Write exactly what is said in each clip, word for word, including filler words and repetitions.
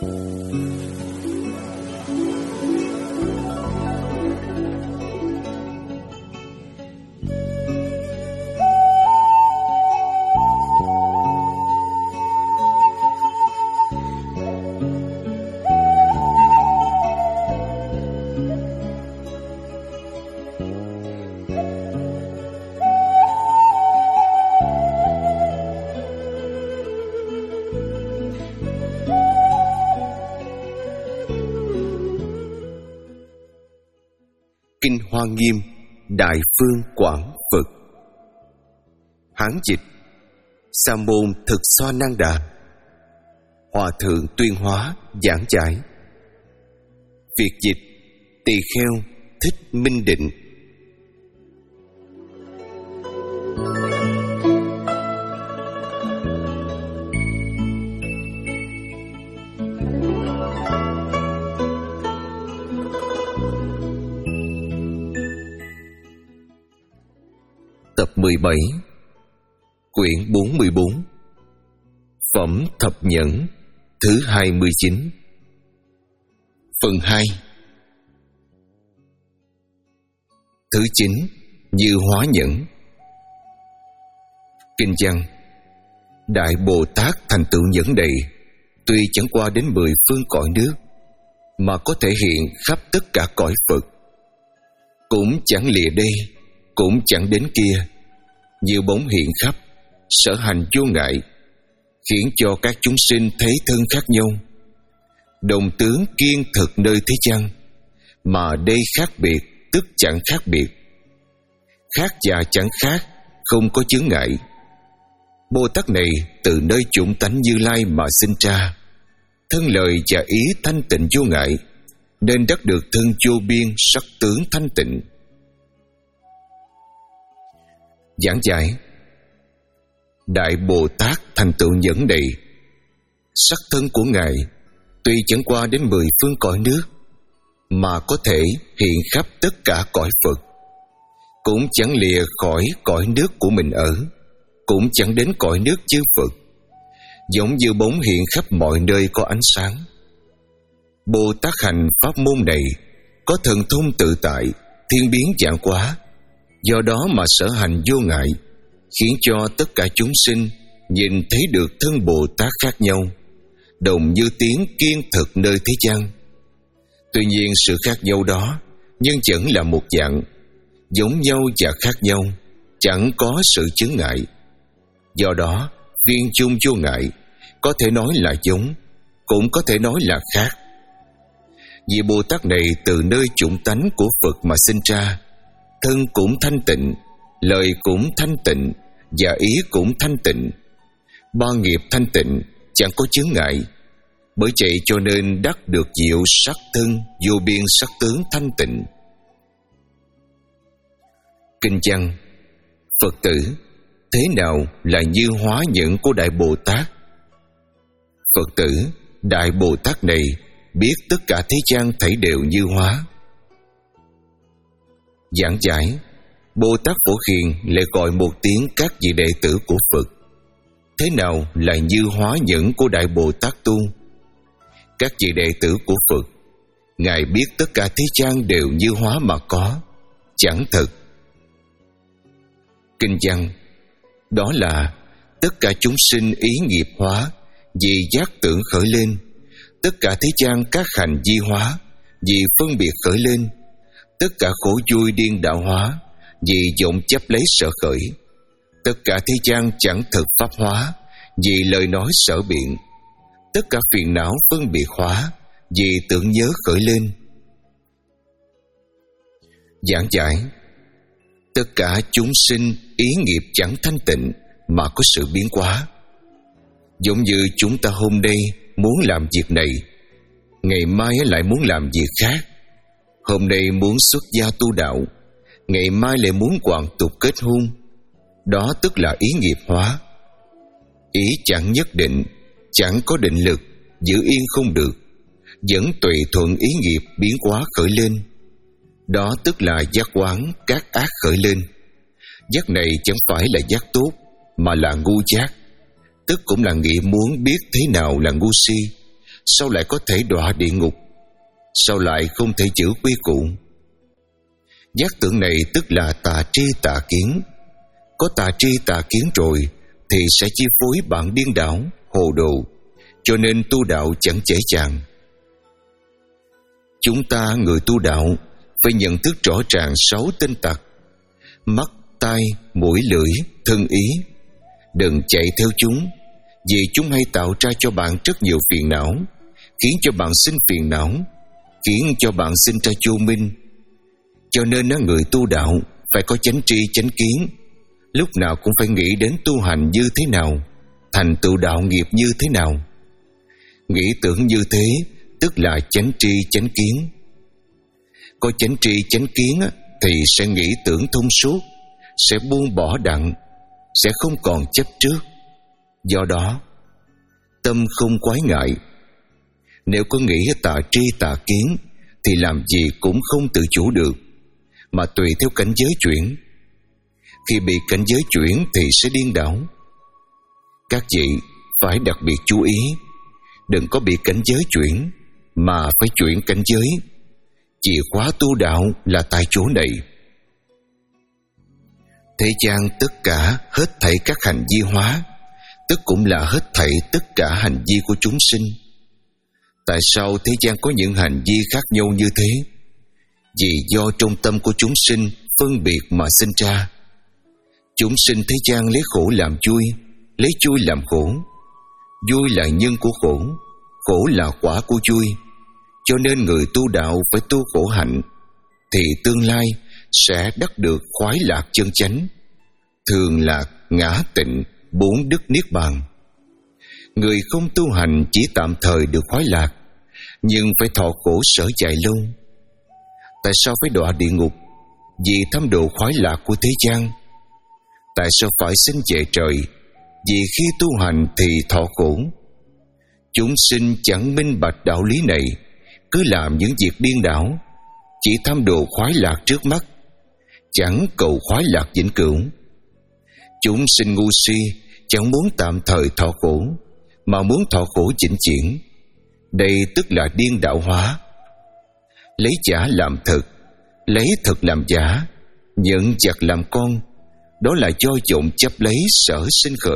Kinh Hoa Nghiêm Đại Phương Quảng Phật. Hán dịch Sa môn Thực Xoa Năng Đà. Hòa thượng Tuyên Hóa giảng giải. Việt dịch Tỳ Kheo Thích Minh Định. Tập mười bảy, quyển bốn mươi bốn, Phẩm Thập Nhẫn, thứ hai mươi chín. Phần hai. Thứ chín, Như Hóa Nhẫn. Kinh văn: Đại Bồ Tát thành tựu nhẫn đầy, tuy chẳng qua đến mười phương cõi nước, mà có thể hiện khắp tất cả cõi Phật. Cũng chẳng lìa đây, cũng chẳng đến kia, như bóng hiện khắp, sở hành vô ngại, khiến cho các chúng sinh thấy thân khác nhau. Đồng tướng kiên thực nơi thế gian, mà đây khác biệt tức chẳng khác biệt. Khác và chẳng khác, không có chướng ngại. Bồ Tát này từ nơi chủng tánh Như Lai mà sinh ra, thân lời và ý thanh tịnh vô ngại, nên đắc được thân vô biên sắc tướng thanh tịnh. Giảng giải: Đại Bồ Tát thành tựu nhẫn đầy, sắc thân của Ngài tuy chẳng qua đến mười phương cõi nước, mà có thể hiện khắp tất cả cõi Phật. Cũng chẳng lìa khỏi cõi nước của mình ở, cũng chẳng đến cõi nước chư Phật, giống như bóng hiện khắp mọi nơi có ánh sáng. Bồ Tát hành pháp môn này có thần thông tự tại, thiên biến vạn hóa, do đó mà sở hành vô ngại, khiến cho tất cả chúng sinh nhìn thấy được thân Bồ Tát khác nhau, đồng như tiếng kiên thực nơi thế gian. Tuy nhiên sự khác nhau đó nhưng vẫn là một dạng, giống nhau và khác nhau, chẳng có sự chướng ngại. Do đó viên chung vô ngại, có thể nói là giống, cũng có thể nói là khác. Vì Bồ Tát này từ nơi chủng tánh của Phật mà sinh ra, thân cũng thanh tịnh, lời cũng thanh tịnh, và ý cũng thanh tịnh. Ba nghiệp thanh tịnh, chẳng có chướng ngại. Bởi vậy cho nên đắc được diệu sắc thân vô biên sắc tướng thanh tịnh. Kinh văn: Phật tử, thế nào là như hóa nhẫn của Đại Bồ Tát? Phật tử, Đại Bồ Tát này biết tất cả thế gian thảy đều như hóa. Giảng giải: Bồ Tát Phổ Hiền lại gọi một tiếng các vị đệ tử của Phật. Thế nào là như hóa nhẫn của Đại Bồ Tát tu? Các vị đệ tử của Phật, Ngài biết tất cả thế gian đều như hóa mà có, chẳng thật. Kinh văn: Đó là tất cả chúng sinh ý nghiệp hóa, vì giác tưởng khởi lên. Tất cả thế gian các hành di hóa, vì phân biệt khởi lên. Tất cả khổ vui điên đạo hóa, vì vọng chấp lấy sở khởi. Tất cả thế gian chẳng thực pháp hóa, vì lời nói sở biện. Tất cả phiền não phân biệt hóa, vì tưởng nhớ khởi lên. Giảng giải: Tất cả chúng sinh ý nghiệp chẳng thanh tịnh, mà có sự biến hóa. Giống như chúng ta hôm nay muốn làm việc này, ngày mai lại muốn làm việc khác. Hôm nay muốn xuất gia tu đạo, ngày mai lại muốn hoàn tục kết hôn. Đó tức là ý nghiệp hóa. Ý chẳng nhất định, chẳng có định lực, giữ yên không được, vẫn tùy thuận ý nghiệp biến hóa khởi lên. Đó tức là giác quán các ác khởi lên. Giác này chẳng phải là giác tốt, mà là ngu giác, tức cũng là nghĩ muốn biết thế nào là ngu si, sao lại có thể đọa địa ngục? Sao lại không thể giữ quy củ? Giác tưởng này tức là tà tri tà kiến. Có tà tri tà kiến rồi thì sẽ chi phối bạn điên đảo, hồ đồ, cho nên tu đạo chẳng dễ dàng. Chúng ta người tu đạo phải nhận thức rõ ràng sáu tinh tật: mắt, tai, mũi, lưỡi, thân, ý. Đừng chạy theo chúng, vì chúng hay tạo ra cho bạn rất nhiều phiền não, khiến cho bạn sinh phiền não, khiến cho bạn sinh ra vô minh. Cho nên người tu đạo phải có chánh tri chánh kiến, lúc nào cũng phải nghĩ đến tu hành như thế nào, thành tựu đạo nghiệp như thế nào. Nghĩ tưởng như thế tức là chánh tri chánh kiến. Có chánh tri chánh kiến thì sẽ nghĩ tưởng thông suốt, sẽ buông bỏ đặng, sẽ không còn chấp trước. Do đó tâm không quái ngại. Nếu có nghĩ tà tri tà kiến thì làm gì cũng không tự chủ được, mà tùy theo cảnh giới chuyển. Khi bị cảnh giới chuyển thì sẽ điên đảo. Các vị phải đặc biệt chú ý, đừng có bị cảnh giới chuyển, mà phải chuyển cảnh giới. Chìa khóa tu đạo là tại chỗ này. Thế gian tất cả hết thảy các hành vi hóa, tức cũng là hết thảy tất cả hành vi của chúng sinh. Tại sao thế gian có những hành vi khác nhau như thế? Vì do trong tâm của chúng sinh phân biệt mà sinh ra. Chúng sinh thế gian lấy khổ làm vui, lấy vui làm khổ. Vui là nhân của khổ, khổ là quả của vui. Cho nên người tu đạo phải tu khổ hạnh, thì tương lai sẽ đắc được khoái lạc chân chánh, thường lạc, ngã tịnh, bốn đức niết bàn. Người không tu hành chỉ tạm thời được khoái lạc, nhưng phải thọ khổ sở dài lâu. Tại sao phải đọa địa ngục? Vì tham độ khoái lạc của thế gian. Tại sao phải sinh về trời? Vì khi tu hành thì thọ khổ. Chúng sinh chẳng minh bạch đạo lý này, cứ làm những việc điên đảo, chỉ tham độ khoái lạc trước mắt, chẳng cầu khoái lạc vĩnh cửu. Chúng sinh ngu si chẳng muốn tạm thời thọ khổ, mà muốn thọ khổ vĩnh viễn. Đây tức là điên đảo hóa. Lấy giả làm thực, lấy thực làm giả, nhận vật làm con, đó là do vọng chấp lấy sở sinh khởi.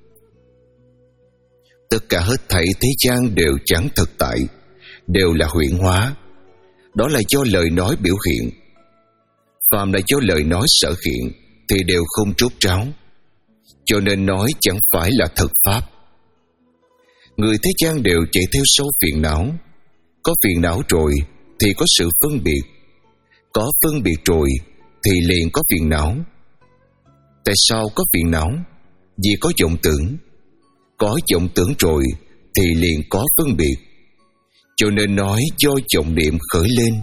Tất cả hết thảy thế gian đều chẳng thực tại, đều là huyễn hóa. Đó là do lời nói biểu hiện. Phàm là do lời nói sở hiện thì đều không rốt ráo, cho nên nói chẳng phải là thực pháp. Người thế gian đều chạy theo sâu phiền não. Có phiền não rồi thì có sự phân biệt, có phân biệt rồi thì liền có phiền não. Tại sao có phiền não? Vì có vọng tưởng. Có vọng tưởng rồi thì liền có phân biệt, cho nên nói do vọng niệm khởi lên.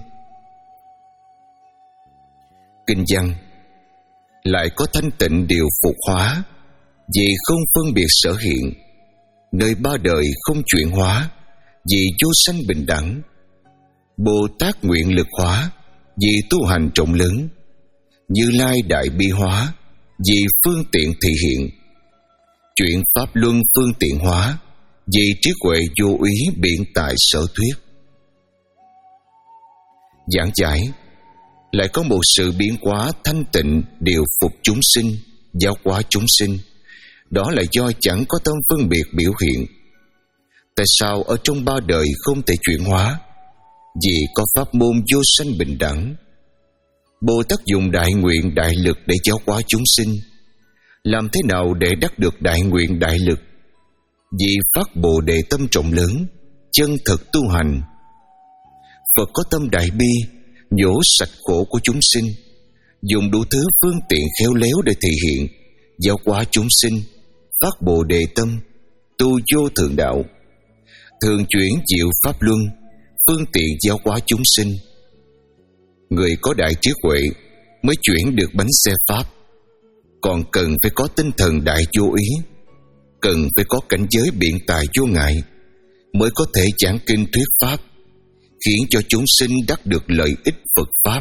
Kinh văn lại có thanh tịnh điều phục hóa, vì không phân biệt sở hiện. Nơi ba đời không chuyển hóa, vì vô sanh bình đẳng. Bồ Tát nguyện lực hóa, vì tu hành rộng lớn. Như Lai đại bi hóa, vì phương tiện thị hiện. Chuyển pháp luân phương tiện hóa, vì trí huệ vô úy biện tại sở thuyết. Giảng giải lại có một sự biến hóa thanh tịnh điều phục chúng sinh, giáo hóa chúng sinh. Đó là do chẳng có tâm phân biệt biểu hiện. Tại sao ở trong ba đời không thể chuyển hóa? Vì có pháp môn vô sanh bình đẳng. Bồ Tát dùng đại nguyện đại lực để giáo hóa chúng sinh. Làm thế nào để đắc được đại nguyện đại lực? Vì phát Bồ Đề tâm rộng lớn, chân thực tu hành. Phật có tâm đại bi, nhổ sạch khổ của chúng sinh, dùng đủ thứ phương tiện khéo léo để thể hiện, giáo hóa chúng sinh, phát Bồ Đề tâm, tu vô thượng đạo, thường chuyển diệu pháp luân, phương tiện giáo hóa chúng sinh. Người có đại trí huệ mới chuyển được bánh xe pháp. Còn cần phải có tinh thần đại vô ý, cần phải có cảnh giới biện tài vô ngại, mới có thể giảng kinh thuyết pháp, khiến cho chúng sinh đắc được lợi ích Phật pháp.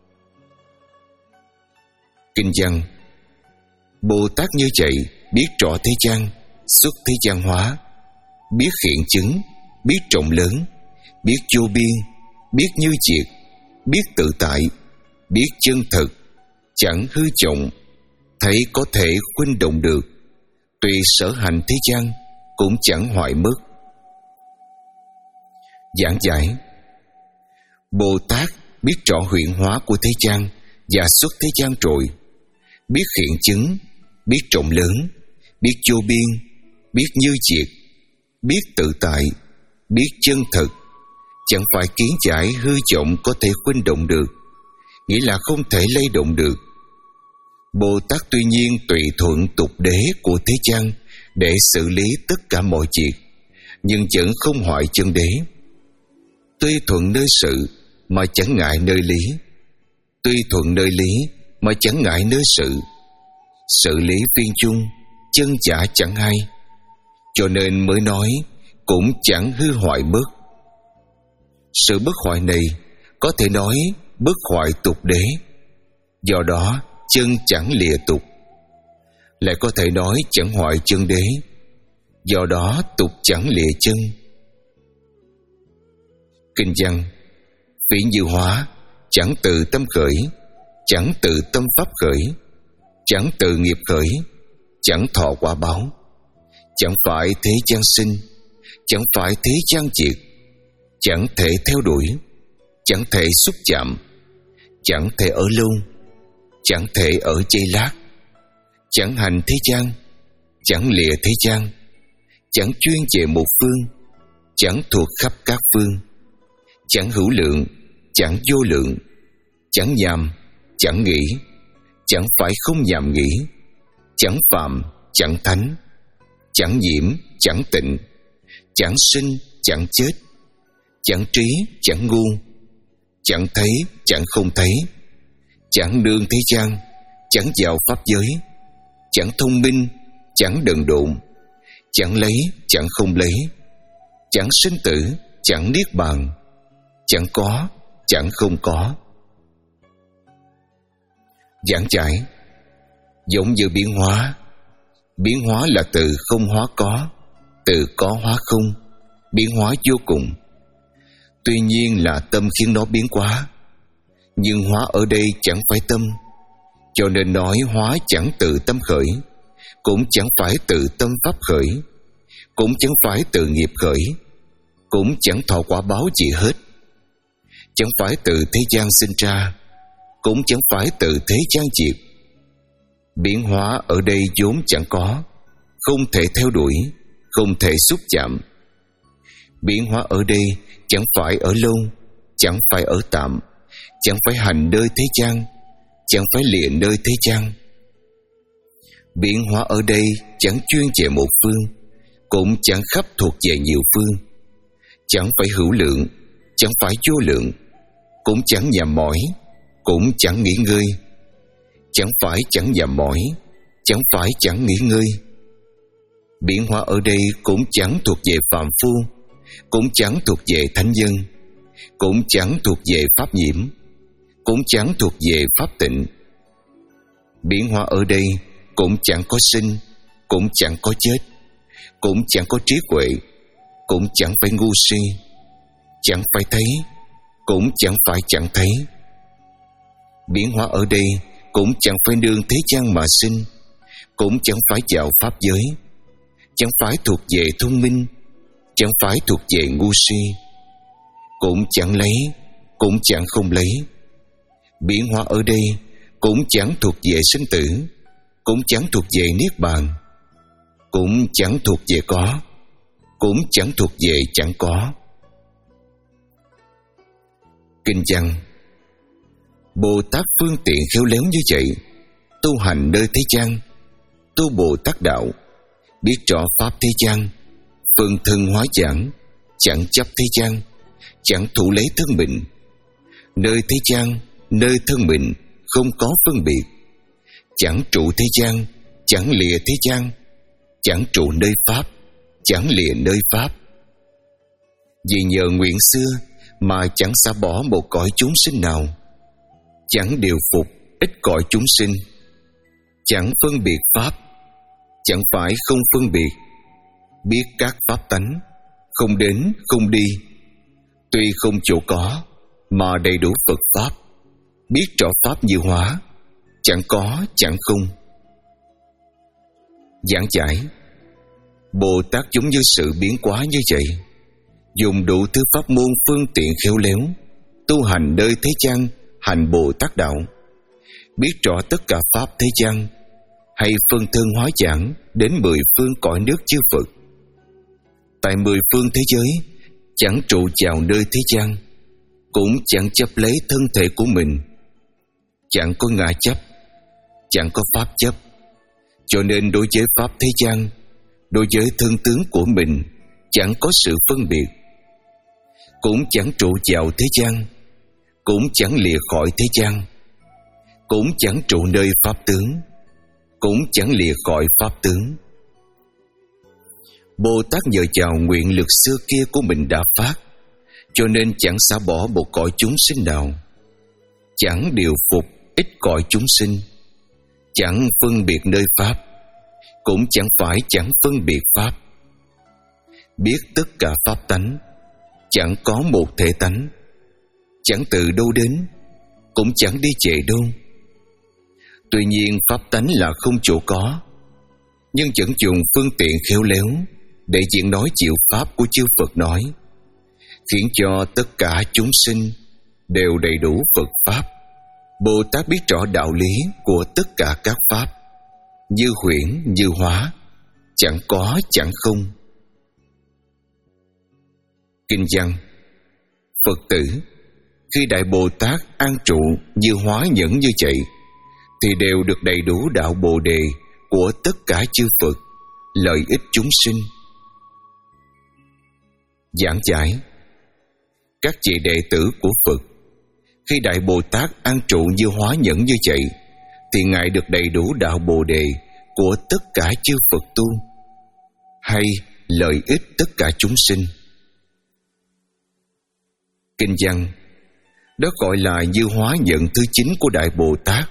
Kinh văn: Bồ Tát như vậy biết rõ thế gian, xuất thế gian hóa, biết hiện chứng, biết rộng lớn, biết vô biên, biết như diệt, biết tự tại, biết chân thực, chẳng hư vọng, thấy có thể khuynh động được, tuy sở hành thế gian cũng chẳng hoại mất. Giảng giải: Bồ Tát biết rõ huyện hóa của thế gian và xuất thế gian rồi, biết hiện chứng, biết rộng lớn, biết vô biên, biết như diệt, biết tự tại, biết chân thực, chẳng phải kiến giải hư vọng có thể khuynh động được, nghĩa là không thể lay động được. Bồ Tát tuy nhiên tùy thuận tục đế của thế gian để xử lý tất cả mọi việc, nhưng vẫn không hoại chân đế. Tuy thuận nơi sự mà chẳng ngại nơi lý, tuy thuận nơi lý mà chẳng ngại nơi sự. Sự lý viên chung, chân giả chẳng hay, cho nên mới nói cũng chẳng hư hoại mất. Sự bất hoại này có thể nói bất hoại tục đế, do đó chân chẳng lìa tục. Lại có thể nói chẳng hoại chân đế, do đó tục chẳng lìa chân. Kinh văn: Phỉ như hóa, chẳng từ tâm khởi, chẳng từ tâm pháp khởi, chẳng từ nghiệp khởi, chẳng thọ quả báo, chẳng phải thế gian sinh, chẳng phải thế gian diệt, chẳng thể theo đuổi, chẳng thể xúc chạm, chẳng thể ở lâu, chẳng thể ở giây lát, chẳng hành thế gian, chẳng lìa thế gian, chẳng chuyên về một phương, chẳng thuộc khắp các phương, chẳng hữu lượng, chẳng vô lượng, chẳng nhàm, chẳng nghĩ, chẳng phải không nhàm nghĩ, chẳng phạm, chẳng thánh, chẳng nhiễm, chẳng tịnh, chẳng sinh, chẳng chết, chẳng trí, chẳng ngu, chẳng thấy, chẳng không thấy, chẳng nương thế gian, chẳng vào pháp giới, chẳng thông minh, chẳng đần độn, chẳng lấy, chẳng không lấy, chẳng sinh tử, chẳng niết bàn, chẳng có, chẳng không có. Giảng giải: Giống như biến hóa. Biến hóa là từ không hóa có, từ có hóa không, biến hóa vô cùng. Tuy nhiên là tâm khiến nó biến hóa, nhưng hóa ở đây chẳng phải tâm, cho nên nói hóa chẳng từ tâm khởi, cũng chẳng phải từ tâm pháp khởi, cũng chẳng phải từ nghiệp khởi, cũng chẳng thọ quả báo gì hết. Chẳng phải từ thế gian sinh ra, cũng chẳng phải từ thế gian diệt. Biến hóa ở đây vốn chẳng có, không thể theo đuổi, không thể xúc chạm. Biến hóa ở đây chẳng phải ở lâu, chẳng phải ở tạm, chẳng phải hành nơi thế gian, chẳng phải lìa nơi thế gian. Biến hóa ở đây chẳng chuyên về một phương, cũng chẳng khắp thuộc về nhiều phương, chẳng phải hữu lượng, chẳng phải vô lượng, cũng chẳng nhàm mỏi, cũng chẳng nghỉ ngơi. Chẳng phải chẳng nhàm mỏi, chẳng phải chẳng nghỉ ngơi. Biến hóa ở đây cũng chẳng thuộc về phàm phu, cũng chẳng thuộc về thánh nhân, cũng chẳng thuộc về pháp nhiễm, cũng chẳng thuộc về pháp tịnh. Biến hóa ở đây cũng chẳng có sinh, cũng chẳng có chết, cũng chẳng có trí huệ, cũng chẳng phải ngu si, chẳng phải thấy, cũng chẳng phải chẳng thấy. Biến hóa ở đây cũng chẳng phải nương thế gian mà sinh, cũng chẳng phải vào pháp giới, chẳng phải thuộc về thông minh, chẳng phải thuộc về ngu si, cũng chẳng lấy, cũng chẳng không lấy. Biến hóa ở đây cũng chẳng thuộc về sinh tử, cũng chẳng thuộc về niết bàn, cũng chẳng thuộc về có, cũng chẳng thuộc về chẳng có. Kinh văn: Bồ Tát phương tiện khéo léo như vậy, tu hành nơi thế gian, tu Bồ Tát đạo, biết rõ pháp thế gian, phân thân hóa giảng, chẳng chấp thế gian, chẳng thủ lấy thân mình. Nơi thế gian, nơi thân mình không có phân biệt, chẳng trụ thế gian, chẳng lìa thế gian, chẳng trụ nơi pháp, chẳng lìa nơi pháp. Vì nhờ nguyện xưa mà chẳng xả bỏ một cõi chúng sinh nào, chẳng điều phục ít cõi chúng sinh, chẳng phân biệt pháp, chẳng phải không phân biệt, biết các pháp tánh, không đến, không đi. Tuy không chỗ có, mà đầy đủ Phật Pháp. Biết rõ Pháp như hóa, chẳng có, chẳng không. Giảng giải: Bồ Tát giống như sự biến hóa như vậy, dùng đủ thứ pháp môn phương tiện khéo léo, tu hành nơi thế gian, hành Bồ Tát đạo. Biết rõ tất cả Pháp thế gian, hay phân thân hóa giảng đến mười phương cõi nước chư Phật. Tại mười phương thế giới, chẳng trụ vào nơi thế gian, cũng chẳng chấp lấy thân thể của mình, chẳng có ngã chấp, chẳng có pháp chấp. Cho nên đối với Pháp thế gian, đối với thân tướng của mình, chẳng có sự phân biệt. Cũng chẳng trụ vào thế gian, cũng chẳng lìa khỏi thế gian, cũng chẳng trụ nơi Pháp tướng, cũng chẳng lìa khỏi Pháp tướng. Bồ Tát nhờ vào nguyện lực xưa kia của mình đã phát, cho nên chẳng xả bỏ một cõi chúng sinh nào, chẳng điều phục ít cõi chúng sinh, chẳng phân biệt nơi Pháp, cũng chẳng phải chẳng phân biệt Pháp. Biết tất cả Pháp tánh, chẳng có một thể tánh, chẳng từ đâu đến, cũng chẳng đi về đâu. Tuy nhiên Pháp tánh là không chỗ có, nhưng vẫn dùng phương tiện khéo léo để diễn nói chịu Pháp của chư Phật nói, khiến cho tất cả chúng sinh đều đầy đủ Phật Pháp. Bồ Tát biết rõ đạo lý của tất cả các Pháp, như huyễn như hóa, chẳng có chẳng không. Kinh văn: Phật tử, khi Đại Bồ Tát an trụ như hóa nhẫn như vậy, thì đều được đầy đủ đạo Bồ Đề của tất cả chư Phật, lợi ích chúng sinh. Giảng giải: Các vị đệ tử của Phật, khi Đại Bồ Tát an trụ như hóa nhẫn như vậy, thì Ngài được đầy đủ đạo Bồ Đề của tất cả chư Phật tu, hay lợi ích tất cả chúng sinh. Kinh văn: Đó gọi là như hóa nhận thứ chín của Đại Bồ Tát.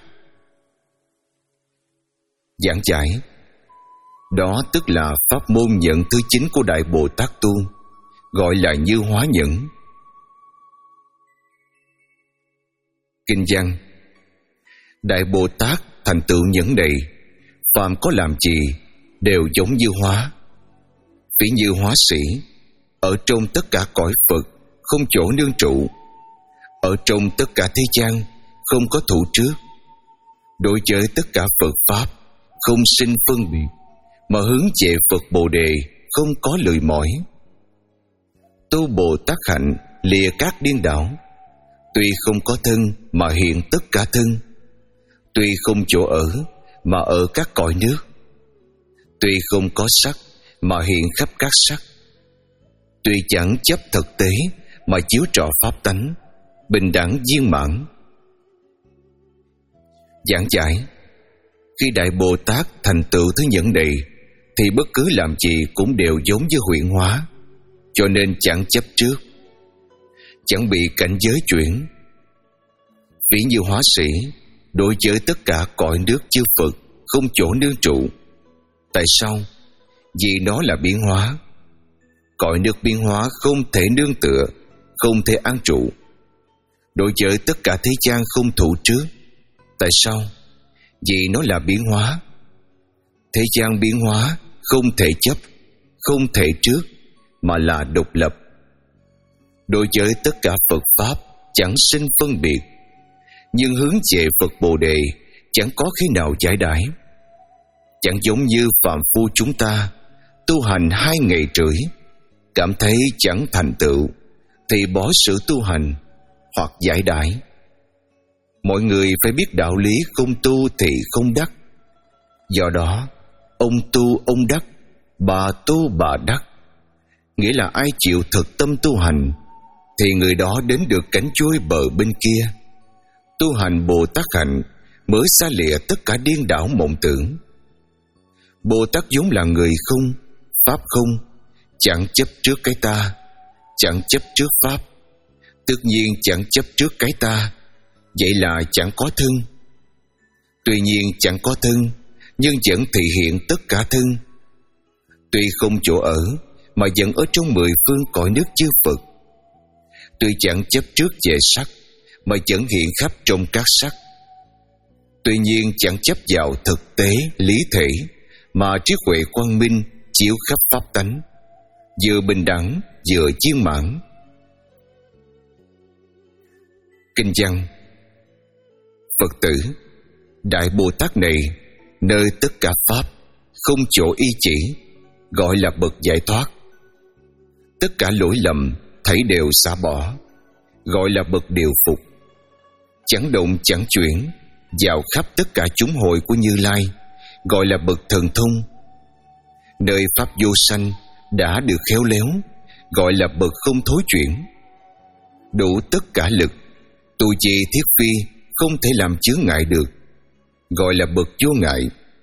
Giảng giải: Đó tức là pháp môn nhận thứ chín của Đại Bồ Tát tu, gọi là như hóa nhẫn. Kinh văn: Đại Bồ Tát thành tựu nhẫn này, phàm có làm gì đều giống như hóa. Ví như hóa sĩ, ở trong tất cả cõi Phật không chỗ nương trụ, ở trong tất cả thế gian không có thủ trước. Đối với tất cả Phật Pháp không sinh phân biệt, mà hướng về Phật Bồ Đề không có lười mỏi. Tu Bồ Tát hạnh lìa các điên đảo, tuy không có thân mà hiện tất cả thân, tuy không chỗ ở mà ở các cõi nước, tuy không có sắc mà hiện khắp các sắc, tuy chẳng chấp thực tế mà chiếu trọ pháp tánh, bình đẳng viên mãn. Giảng giải: Khi Đại Bồ Tát thành tựu thứ nhẫn này, thì bất cứ làm gì cũng đều giống như huyễn hóa, cho nên chẳng chấp trước, chẳng bị cảnh giới chuyển. Ví như hóa sĩ, đối với tất cả cõi nước chư Phật không chỗ nương trụ. Tại sao? Vì nó là biến hóa. Cõi nước biến hóa không thể nương tựa, không thể an trụ. Đối với tất cả thế gian không thủ trước. Tại sao? Vì nó là biến hóa. Thế gian biến hóa không thể chấp, không thể trước, mà là độc lập. Đối với tất cả Phật Pháp chẳng sinh phân biệt, nhưng hướng về Phật Bồ Đề chẳng có khi nào giải đãi. Chẳng giống như phàm phu chúng ta tu hành hai ngày rưỡi, cảm thấy chẳng thành tựu thì bỏ sự tu hành hoặc giải đãi. Mọi người phải biết đạo lý không tu thì không đắc. Do đó, ông tu ông đắc, bà tu bà đắc. Nghĩa là ai chịu thực tâm tu hành thì người đó đến được cảnh trôi bờ bên kia. Tu hành Bồ Tát hạnh mới xa lìa tất cả điên đảo mộng tưởng. Bồ Tát vốn là người không, pháp không, chẳng chấp trước cái ta, chẳng chấp trước pháp, tất nhiên chẳng chấp trước cái ta. Vậy là chẳng có thân. Tuy nhiên chẳng có thân, nhưng vẫn thể hiện tất cả thân. Tuy không chỗ ở, mà vẫn ở trong mười phương cõi nước chư Phật. Tuy chẳng chấp trước về sắc mà vẫn hiện khắp trong các sắc. Tuy nhiên chẳng chấp vào thực tế, lý thể mà trí huệ quang minh chiếu khắp pháp tánh, vừa bình đẳng vừa viên mãn. Kinh văn: Phật tử, Đại Bồ Tát này nơi tất cả pháp không chỗ y chỉ, gọi là bậc giải thoát. Tất cả lỗi lầm thảy đều xả bỏ, gọi là bậc điều phục. Chẳng động chẳng chuyển, vào khắp tất cả chúng hội của Như Lai, gọi là bậc thần thông. Nơi pháp vô sanh đã được khéo léo, gọi là bậc không thối chuyển. Đủ tất cả lực, tu trì thiết phi không thể làm chướng ngại được, gọi là bậc vô ngại.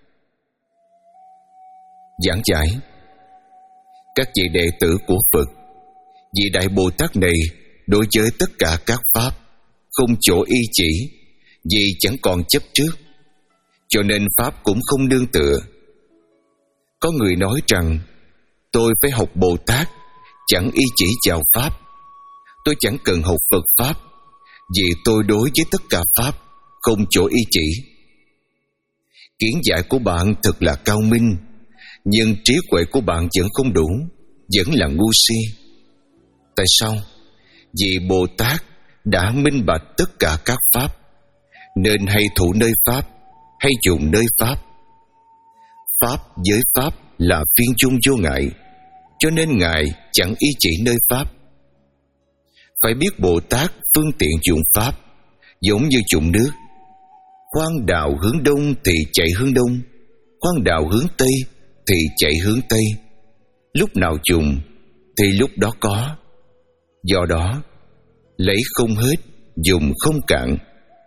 Giảng giải: các vị đệ tử của Phật, vị Đại Bồ Tát này đối với tất cả các pháp không chỗ y chỉ, vì chẳng còn chấp trước, cho nên pháp cũng không nương tựa. Có người nói rằng tôi phải học Bồ Tát, chẳng y chỉ vào pháp. Tôi chẳng cần học Phật pháp, vì tôi đối với tất cả pháp không chỗ y chỉ. Kiến giải của bạn thật là cao minh, nhưng trí huệ của bạn vẫn không đủ, vẫn là ngu si. Tại sao? Vì Bồ Tát đã minh bạch tất cả các pháp, nên hay thụ nơi pháp, hay dùng nơi pháp. Pháp với pháp là phiên chung vô ngại, cho nên Ngài chẳng y chỉ nơi pháp. Phải biết Bồ Tát phương tiện dụng pháp, giống như dụng nước. Khoan đạo hướng đông thì chạy hướng đông, khoan đạo hướng tây thì chạy hướng tây. Lúc nào dùng thì lúc đó có. Do đó, lấy không hết, dùng không cạn.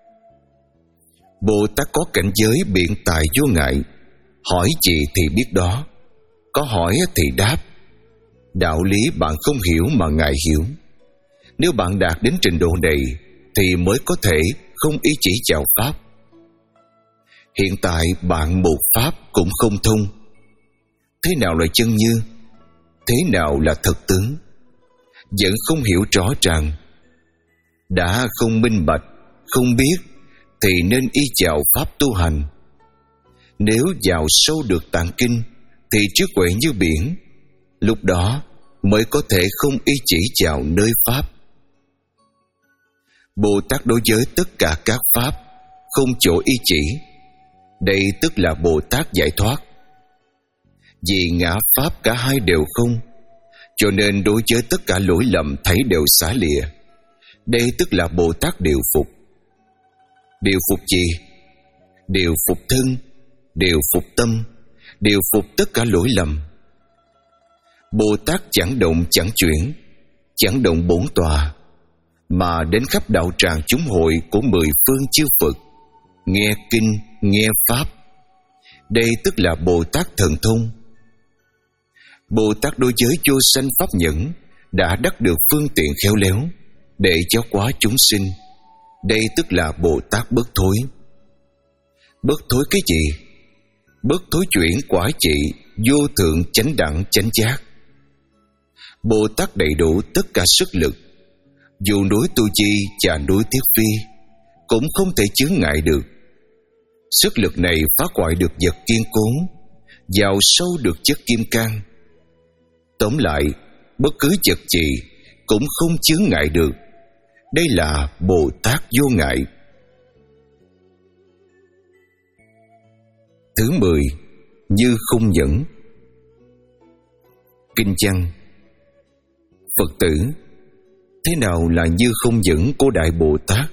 Bồ Tát có cảnh giới biện tài vô ngại, hỏi gì thì biết đó, có hỏi thì đáp. Đạo lý bạn không hiểu mà Ngài hiểu. Nếu bạn đạt đến trình độ này thì mới có thể không ý chỉ vào pháp. Hiện tại bạn một pháp cũng không thông. Thế nào là chân như? Thế nào là thật tướng? Vẫn không hiểu rõ ràng. Đã không minh bạch, không biết thì nên y vào pháp tu hành. Nếu vào sâu được tạng kinh thì trí huệ như biển, lúc đó mới có thể không y chỉ vào nơi pháp. Bồ Tát đối với tất cả các pháp không chỗ y chỉ, đây tức là Bồ Tát giải thoát. Vì ngã pháp cả hai đều không, cho nên đối với tất cả lỗi lầm thấy đều xả lìa. Đây tức là Bồ Tát điều phục. Điều phục gì? Điều phục thân, điều phục tâm, điều phục tất cả lỗi lầm. Bồ Tát chẳng động chẳng chuyển, chẳng động bổn tòa, mà đến khắp đạo tràng chúng hội của mười phương chư Phật, nghe kinh, nghe pháp. Đây tức là Bồ Tát thần thông. Bồ Tát đối với vô sanh pháp nhẫn đã đắc được phương tiện khéo léo để giáo hóa chúng sinh. Đây tức là Bồ Tát bất thối. Bất thối cái gì? Bất thối chuyển quả trị vô thượng chánh đẳng chánh giác. Bồ Tát đầy đủ tất cả sức lực, dù núi Tu Chi và núi Thiết Phi cũng không thể chướng ngại được. Sức lực này phá hoại được vật kiên cố, vào sâu được chất kim cang. Tóm lại, bất cứ vật gì cũng không chướng ngại được. Đây là Bồ Tát vô ngại. Thứ mười, như không nhẫn. Kinh văn: Phật tử, thế nào là như không nhẫn của Đại Bồ Tát?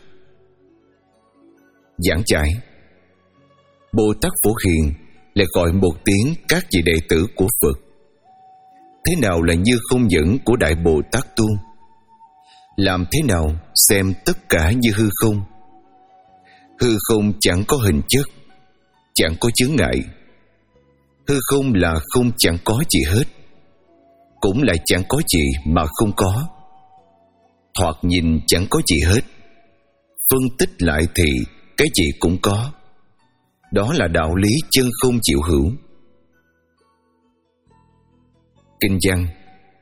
Giảng giải: Bồ Tát Phổ Hiền lại gọi một tiếng các vị đệ tử của Phật. Thế nào là như không nhẫn của Đại Bồ Tát tu? Làm thế nào xem tất cả như hư không? Hư không chẳng có hình chất, chẳng có chướng ngại. Hư không là không chẳng có gì hết, cũng lại chẳng có gì mà không có. Thoạt nhìn chẳng có gì hết, phân tích lại thì cái gì cũng có. Đó là đạo lý chân không chịu hữu. Kinh văn: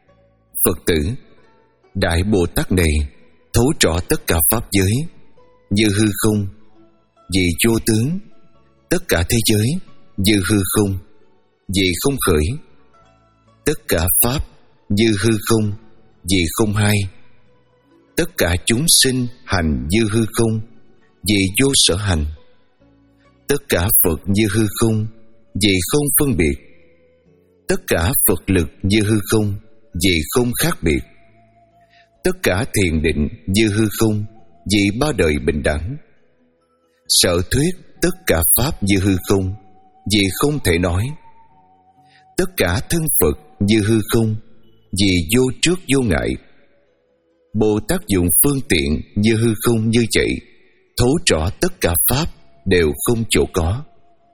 Phật tử, Đại Bồ Tát này thấu rõ tất cả pháp giới như hư không, vì vô tướng, tất cả thế giới như hư không, vì không khởi, tất cả pháp như hư không, vì không hai, tất cả chúng sinh hành như hư không, vì vô sở hành, tất cả Phật như hư không, vì không phân biệt, tất cả Phật lực như hư không, vì không khác biệt, tất cả thiền định như hư không, vì ba đời bình đẳng, sở thuyết tất cả pháp như hư không, vì không thể nói, tất cả thân Phật như hư không, vì vô trước vô ngại. Bồ Tát dùng phương tiện như hư không như vậy, thấu rõ tất cả pháp đều không chỗ có.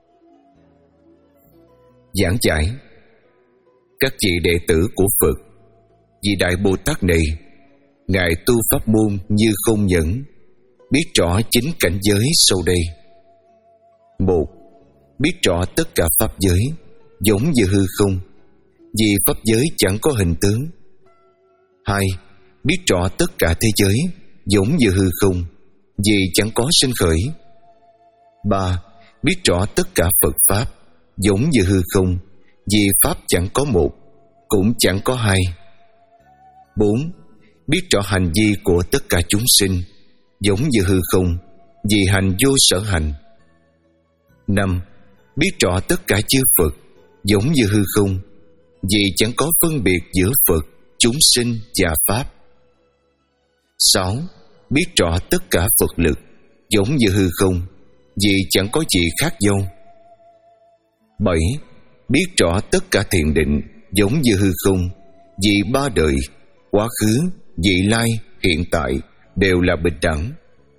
Giảng giải: các vị đệ tử của Phật, vị Đại Bồ Tát này, Ngài tu pháp môn như không nhẫn, biết rõ chính cảnh giới sau đây. Một, biết rõ tất cả pháp giới giống như hư không, vì pháp giới chẳng có hình tướng. Hai, biết rõ tất cả thế giới giống như hư không, vì chẳng có sinh khởi. Ba, biết rõ tất cả Phật pháp giống như hư không, vì pháp chẳng có một, cũng chẳng có hai. Bốn, biết rõ hành vi của tất cả chúng sinh giống như hư không, vì hành vô sở hành. Năm, biết rõ tất cả chư Phật giống như hư không, vì chẳng có phân biệt giữa Phật, chúng sinh và pháp. Sáu, biết rõ tất cả Phật lực giống như hư không, vì chẳng có gì khác nhau. Bảy, biết rõ tất cả thiền định giống như hư không, vì ba đời, quá khứ, vị lai, hiện tại đều là bình đẳng.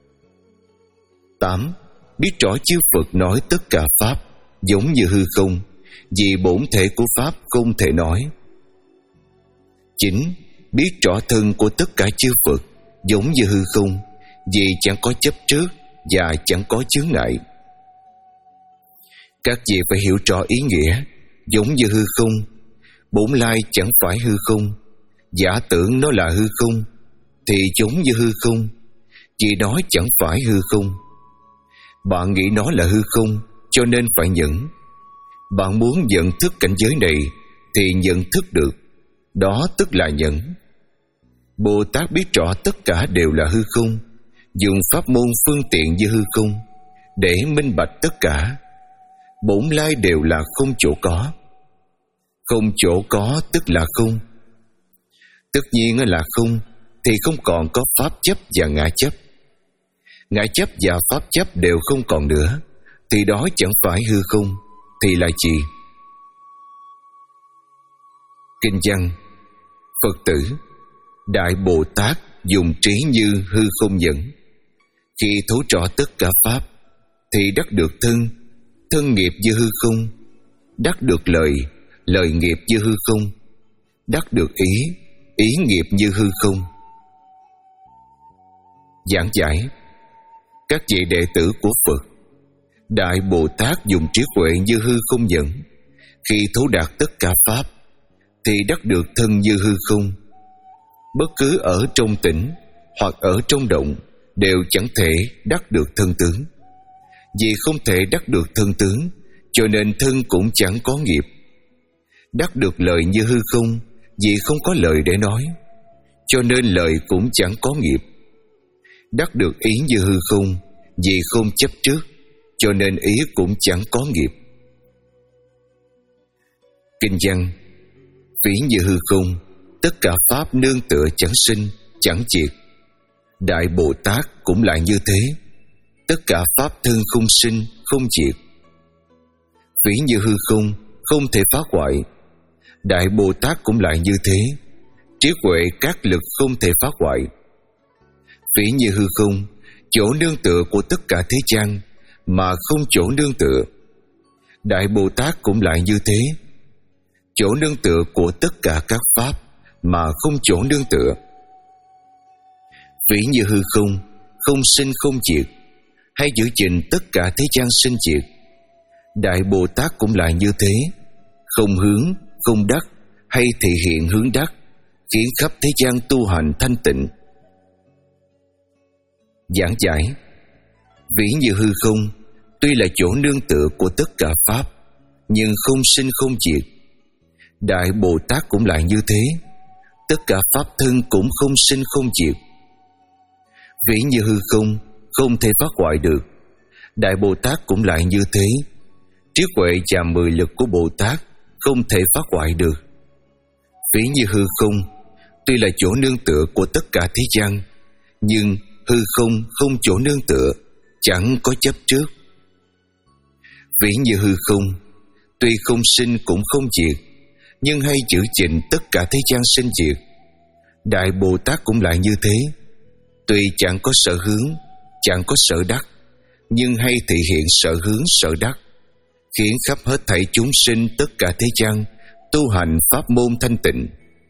Tám, biết rõ chư Phật nói tất cả pháp giống như hư không, vì bổn thể của pháp không thể nói. Chín, biết rõ thân của tất cả chư Phật giống như hư không, vì chẳng có chấp trước và chẳng có chướng ngại. Các vị phải hiểu rõ ý nghĩa giống như hư không. Bổn lai chẳng phải hư không, giả tưởng nó là hư không thì giống như hư không, vì nó chẳng phải hư không. Bạn nghĩ nó là hư không, cho nên phải nhẫn. Bạn muốn nhận thức cảnh giới này thì nhận thức được, đó tức là nhẫn. Bồ Tát biết rõ tất cả đều là hư không, dùng pháp môn phương tiện như hư không để minh bạch tất cả. Bổn lai đều là không chỗ có. Không chỗ có tức là không. Tất nhiên là không thì không còn có pháp chấp và ngã chấp. Ngã chấp và pháp chấp đều không còn nữa, thì đó chẳng phải hư không thì là gì? Kinh văn: Phật tử, Đại Bồ Tát dùng trí như hư không nhẫn, khi thấu rõ tất cả pháp thì đắc được thân, thân nghiệp như hư không, đắc được lời, lời nghiệp như hư không, đắc được ý, ý nghiệp như hư không. Giảng giải: các vị đệ tử của Phật, Đại Bồ Tát dùng trí huệ như hư không nhẫn, khi thấu đạt tất cả pháp thì đắc được thân như hư không. Bất cứ ở trong tĩnh hoặc ở trong động đều chẳng thể đắc được thân tướng. Vì không thể đắc được thân tướng, cho nên thân cũng chẳng có nghiệp. Đắc được lời như hư không, vì không có lời để nói, cho nên lời cũng chẳng có nghiệp. Đắc được ý như hư không, vì không chấp trước, cho nên ý cũng chẳng có nghiệp. Kinh văn: Ví như hư không, tất cả pháp nương tựa chẳng sinh, chẳng diệt. Đại Bồ Tát cũng lại như thế, tất cả pháp thân không sinh, không diệt. Ví như hư không, không thể phá hoại. Đại Bồ Tát cũng lại như thế, trí huệ các lực không thể phá hoại. Ví như hư không, chỗ nương tựa của tất cả thế gian mà không chỗ nương tựa. Đại Bồ Tát cũng lại như thế, chỗ nương tựa của tất cả các pháp mà không chỗ nương tựa. Ví như hư không, không sinh không diệt, hay giữ gìn tất cả thế gian sinh diệt. Đại Bồ Tát cũng lại như thế, không hướng, không đắc, hay thị hiện hướng đắc, khiến khắp thế gian tu hành thanh tịnh. Giảng giải: Vĩ như hư không tuy là chỗ nương tựa của tất cả pháp, nhưng không sinh không diệt. Đại Bồ Tát cũng lại như thế, tất cả pháp thân cũng không sinh không diệt. Vĩ như hư không không thể phá hoại được. Đại Bồ Tát cũng lại như thế, trí huệ và mười lực của Bồ Tát không thể phá hoại được. Vĩ như hư không tuy là chỗ nương tựa của tất cả thế gian, nhưng hư không không chỗ nương tựa, chẳng có chấp trước. Vĩ như hư không tuy không sinh cũng không diệt, nhưng hay giữ gìn tất cả thế gian sinh diệt. Đại Bồ Tát cũng lại như thế, tuy chẳng có sở hướng, chẳng có sở đắc, nhưng hay thể hiện sở hướng sở đắc, khiến khắp hết thảy chúng sinh tất cả thế gian tu hành pháp môn thanh tịnh.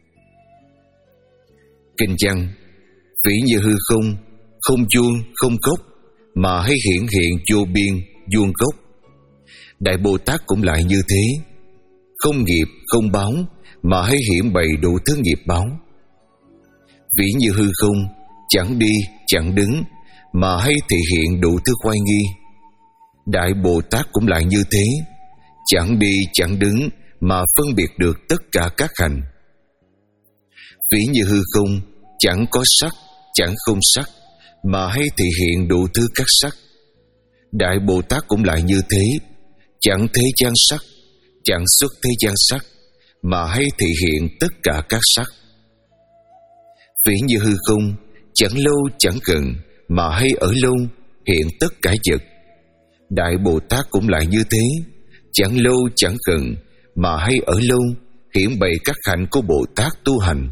Kinh văn: Vĩ như hư không, không vuông không gốc, mà hay hiện hiện vô biên vuông gốc. Đại Bồ Tát cũng lại như thế, không nghiệp không báo, mà hay hiện bày đủ thứ nghiệp báo. Vĩ như hư không, chẳng đi chẳng đứng, mà hay thể hiện đủ thứ khoái nghi. Đại Bồ Tát cũng lại như thế, chẳng đi chẳng đứng, mà phân biệt được tất cả các hành. Vĩ như hư không, chẳng có sắc chẳng không sắc, mà hay thể hiện đủ thứ các sắc. Đại Bồ Tát cũng lại như thế, chẳng thế gian sắc, chẳng xuất thế gian sắc, mà hay thể hiện tất cả các sắc. Vĩ như hư không, chẳng lâu chẳng gần, mà hay ở lâu, hiện tất cả vật. Đại Bồ Tát cũng lại như thế, chẳng lâu chẳng gần, mà hay ở lâu, hiển bày các hạnh của Bồ Tát tu hành.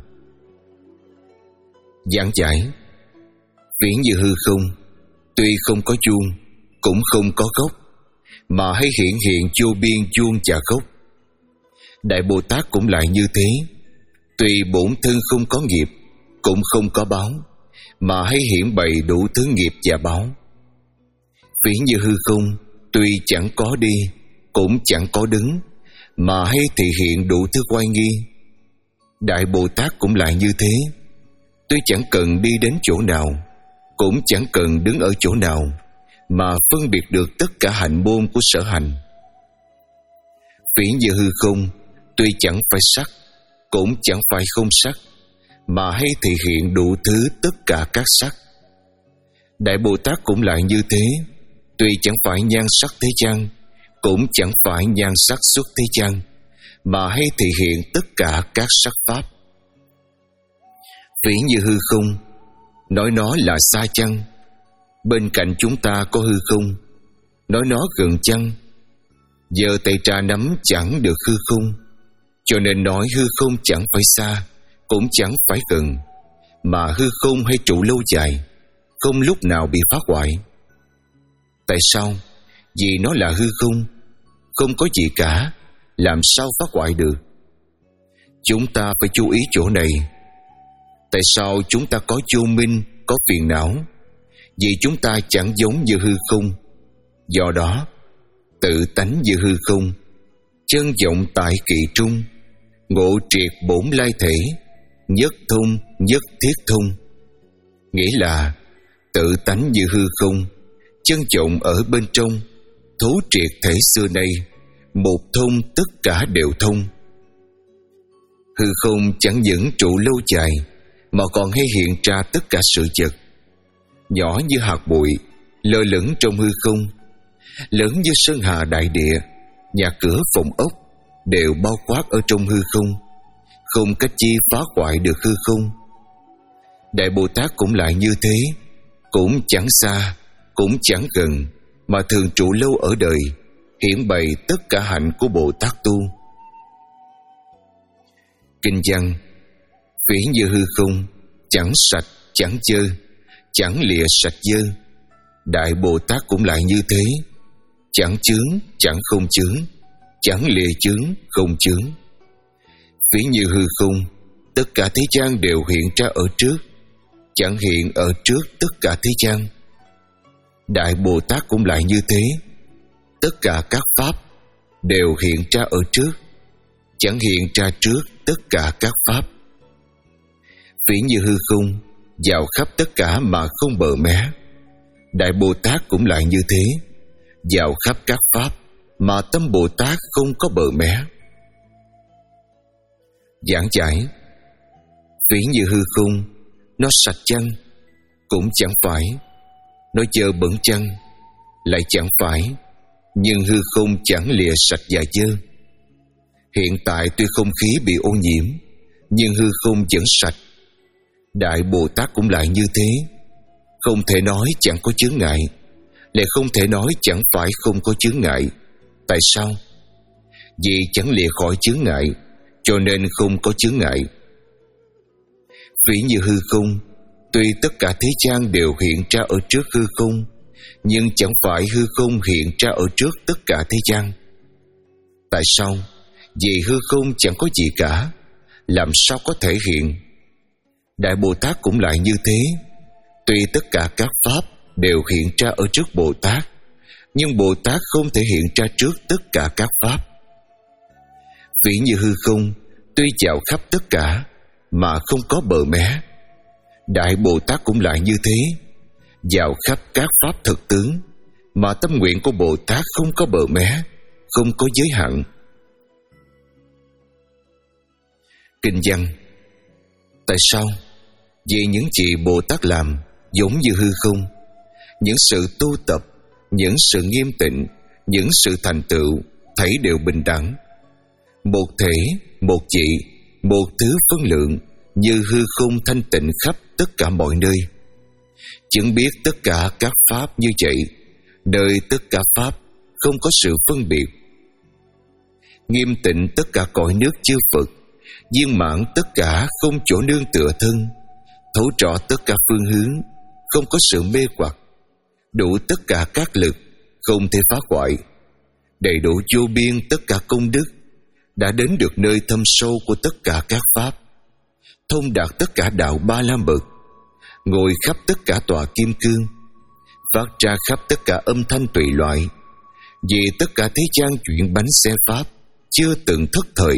Giảng giải: Vĩ như hư không, tuy không có vuông, cũng không có gốc, mà hay hiện hiện vô biên vuông và gốc. Đại Bồ Tát cũng lại như thế, tuy bổn thân không có nghiệp, cũng không có báo, mà hay hiển bày đủ thứ nghiệp và báo. Vĩ như hư không, tuy chẳng có đi, cũng chẳng có đứng, mà hay thể hiện đủ thứ oai nghi. Đại Bồ Tát cũng lại như thế, tuy chẳng cần đi đến chỗ nào, cũng chẳng cần đứng ở chỗ nào, mà phân biệt được tất cả hạnh môn của sở hành. Vĩ như hư không, tuy chẳng phải sắc, cũng chẳng phải không sắc, mà hay thể hiện đủ thứ tất cả các sắc. Đại Bồ Tát cũng lại như thế, tuy chẳng phải nhan sắc thế gian, cũng chẳng phải nhan sắc xuất thế gian, mà hay thể hiện tất cả các sắc pháp. Vĩ như hư không, nói nó là xa chăng? Bên cạnh chúng ta có hư không, nói nó gần chăng? Giờ tay trà nắm chẳng được hư không, cho nên nói hư không chẳng phải xa, cũng chẳng phải gần, mà hư không hay trụ lâu dài, không lúc nào bị phá hoại. Tại sao? Vì nó là hư không, không có gì cả, làm sao phá hoại được? Chúng ta phải chú ý chỗ này. Tại sao chúng ta có vô minh, có phiền não? Vì chúng ta chẳng giống như hư không. Do đó, tự tánh như hư không, chân vọng tại kỳ trung, ngộ triệt bổn lai thể, nhất thông nhất thiết thông. Nghĩa là tự tánh như hư không, chân vọng ở bên trong, thấu triệt thể xưa nay, một thông tất cả đều thông. Hư không chẳng những trụ lâu dài, mà còn hay hiện ra tất cả sự vật, nhỏ như hạt bụi, lơ lửng trong hư không, lớn như sơn hà đại địa, nhà cửa phòng ốc đều bao quát ở trong hư không, không cách chi phá hoại được hư không. Đại Bồ Tát cũng lại như thế, cũng chẳng xa, cũng chẳng gần, mà thường trụ lâu ở đời, hiển bày tất cả hạnh của Bồ Tát tu. Kinh văn: Vĩ như hư không, chẳng sạch chẳng dơ, chẳng lìa sạch dơ. Đại Bồ Tát cũng lại như thế, chẳng chướng chẳng không chướng, chẳng lìa chướng không chướng. Vĩ như hư không, tất cả thế gian đều hiện ra ở trước, chẳng hiện ở trước tất cả thế gian. Đại Bồ Tát cũng lại như thế, tất cả các pháp đều hiện ra ở trước, chẳng hiện ra trước tất cả các pháp. Phỉ như hư không, vào khắp tất cả mà không bờ mé. Đại Bồ Tát cũng lại như thế, vào khắp các pháp mà tâm Bồ Tát không có bờ mé. Giảng giải: phỉ như hư không, nó sạch chăng? Cũng chẳng phải. Nó dơ bẩn chăng? Lại chẳng phải. Nhưng hư không chẳng lìa sạch và dơ. Hiện tại tuy không khí bị ô nhiễm, nhưng hư không vẫn sạch. Đại Bồ Tát cũng lại như thế. Không thể nói chẳng có chướng ngại, lại không thể nói chẳng phải không có chướng ngại. Tại sao? Vì chẳng lìa khỏi chướng ngại, cho nên không có chướng ngại. Phỉ như hư không, tuy tất cả thế gian đều hiện ra ở trước hư không, nhưng chẳng phải hư không hiện ra ở trước tất cả thế gian. Tại sao? Vì hư không chẳng có gì cả, làm sao có thể hiện? Đại Bồ Tát cũng lại như thế. Tuy tất cả các pháp đều hiện ra ở trước Bồ Tát, nhưng Bồ Tát không thể hiện ra trước tất cả các pháp. Phỉ như hư không, tuy vào khắp tất cả mà không có bờ mé. Đại Bồ Tát cũng lại như thế, vào khắp các pháp thực tướng mà tâm nguyện của Bồ Tát không có bờ mé, không có giới hạn. Kinh văn: tại sao? Vì những gì Bồ Tát làm giống như hư không. Những sự tu tập, những sự nghiêm tịnh, những sự thành tựu thấy đều bình đẳng. Một thể, một vị, một thứ phân lượng, như hư không thanh tịnh khắp tất cả mọi nơi. Chứng biết tất cả các pháp như vậy, nơi tất cả pháp không có sự phân biệt. Nghiêm tịnh tất cả cõi nước chư Phật, viên mãn tất cả không chỗ nương tựa thân, thấu rõ tất cả phương hướng, không có sự mê hoặc, đủ tất cả các lực, không thể phá hoại, đầy đủ vô biên tất cả công đức, đã đến được nơi thâm sâu của tất cả các pháp, thông đạt tất cả đạo ba la mật, ngồi khắp tất cả tòa kim cương, phát ra khắp tất cả âm thanh tùy loại, vì tất cả thế gian chuyển bánh xe pháp chưa từng thất thời.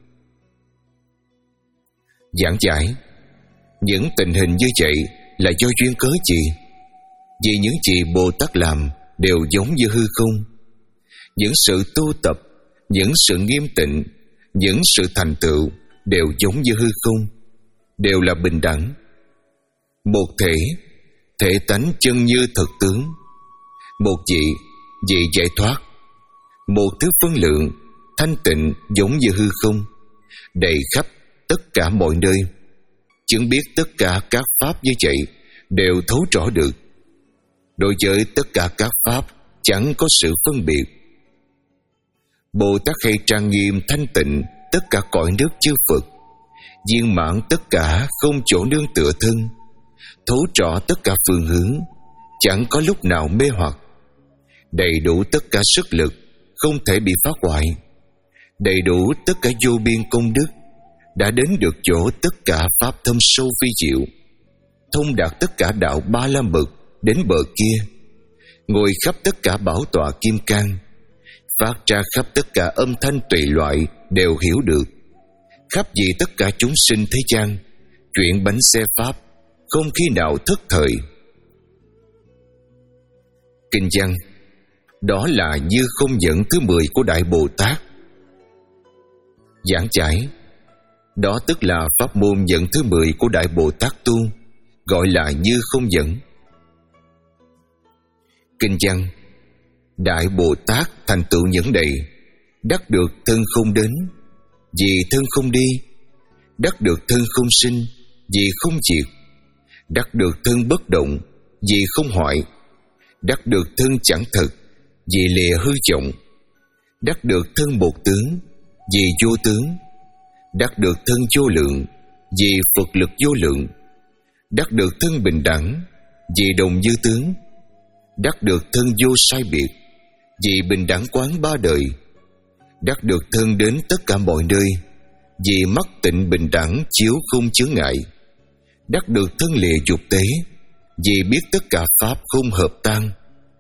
Giảng giải: những tình hình như vậy là do duyên cớ gì? Vì những gì Bồ Tát làm đều giống như hư không. Những sự tu tập, những sự nghiêm tịnh, những sự thành tựu đều giống như hư không, đều là bình đẳng. Một thể, thể tánh chân như thực tướng. Một vị, vị giải thoát. Một thứ phân lượng, thanh tịnh giống như hư không, đầy khắp tất cả mọi nơi. Chứng biết tất cả các pháp như vậy đều thấu rõ được. Đối với tất cả các pháp chẳng có sự phân biệt. Bồ Tát hay trang nghiêm thanh tịnh tất cả cõi nước chư Phật, viên mãn tất cả không chỗ nương tựa thân, thấu rõ tất cả phương hướng, chẳng có lúc nào mê hoặc, đầy đủ tất cả sức lực, không thể bị phá hoại, đầy đủ tất cả vô biên công đức, đã đến được chỗ tất cả pháp thâm sâu phi diệu, thông đạt tất cả đạo ba la mật đến bờ kia, ngồi khắp tất cả bảo tọa kim cang, phát ra khắp tất cả âm thanh tùy loại đều hiểu được, khắp vì tất cả chúng sinh thế gian, chuyện bánh xe pháp không khi nào thất thời. Kinh văn: đó là như không dẫn thứ mười của Đại Bồ Tát. Giảng giải: đó tức là pháp môn dẫn thứ mười của Đại Bồ Tát tu, gọi là như không dẫn. Kinh văn: Đại Bồ Tát thành tựu nhẫn đầy, đắc được thân không đến, vì thân không đi, đắc được thân không sinh, vì không diệt, đắc được thân bất động, vì không hoại, đắc được thân chẳng thực, vì lìa hư vọng, đắc được thân một tướng, vì vô tướng, đắc được thân vô lượng, vì Phật lực vô lượng, đắc được thân bình đẳng, vì đồng như tướng, đắc được thân vô sai biệt, vì bình đẳng quán ba đời, đắc được thân đến tất cả mọi nơi, vì mắt tịnh bình đẳng chiếu không chướng ngại, đắc được thân lìa dục tế, vì biết tất cả pháp không hợp tan.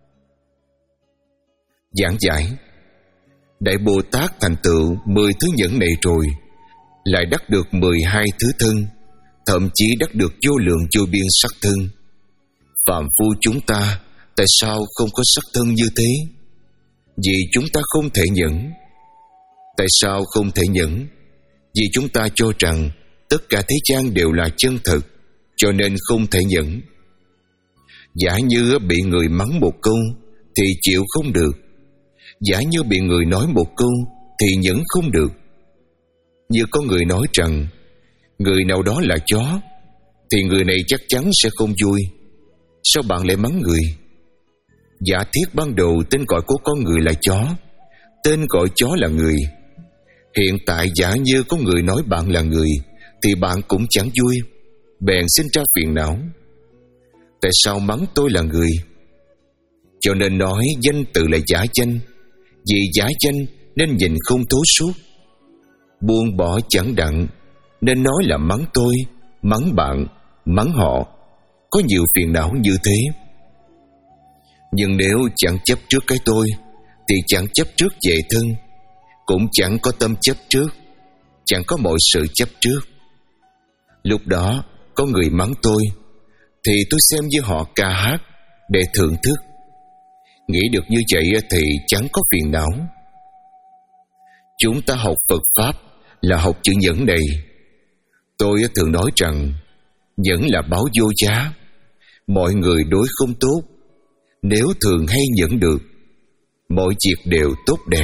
Giảng giải: Đại Bồ Tát thành tựu mười thứ nhẫn này rồi, lại đắc được mười hai thứ thân, thậm chí đắc được vô lượng vô biên sắc thân. Phàm phu chúng ta tại sao không có sắc thân như thế? Vì chúng ta không thể nhẫn. Tại sao không thể nhẫn? Vì chúng ta cho rằng tất cả thế gian đều là chân thực, cho nên không thể nhẫn. Giả như bị người mắng một câu thì chịu không được. Giả như bị người nói một câu thì nhẫn không được. Như có người nói rằng người nào đó là chó, thì người này chắc chắn sẽ không vui. Sao bạn lại mắng người? Giả thiết ban đầu tên gọi của con người là chó, tên gọi chó là người. Hiện tại giả như có người nói bạn là người, thì bạn cũng chẳng vui, bèn sinh ra phiền não. Tại sao mắng tôi là người? Cho nên nói danh tự là giả danh. Vì giả danh nên nhìn không thấu suốt. Buông bỏ chẳng đặng, nên nói là mắng tôi, mắng bạn, mắng họ. Có nhiều phiền não như thế. Nhưng nếu chẳng chấp trước cái tôi, thì chẳng chấp trước về thân, cũng chẳng có tâm chấp trước, chẳng có mọi sự chấp trước. Lúc đó có người mắng tôi, thì tôi xem như họ ca hát để thưởng thức. Nghĩ được như vậy thì chẳng có phiền não. Chúng ta học Phật Pháp là học chữ nhẫn này. Tôi thường nói rằng nhẫn là báo vô giá. Mọi người đối không tốt, nếu thường hay nhẫn được, mọi việc đều tốt đẹp.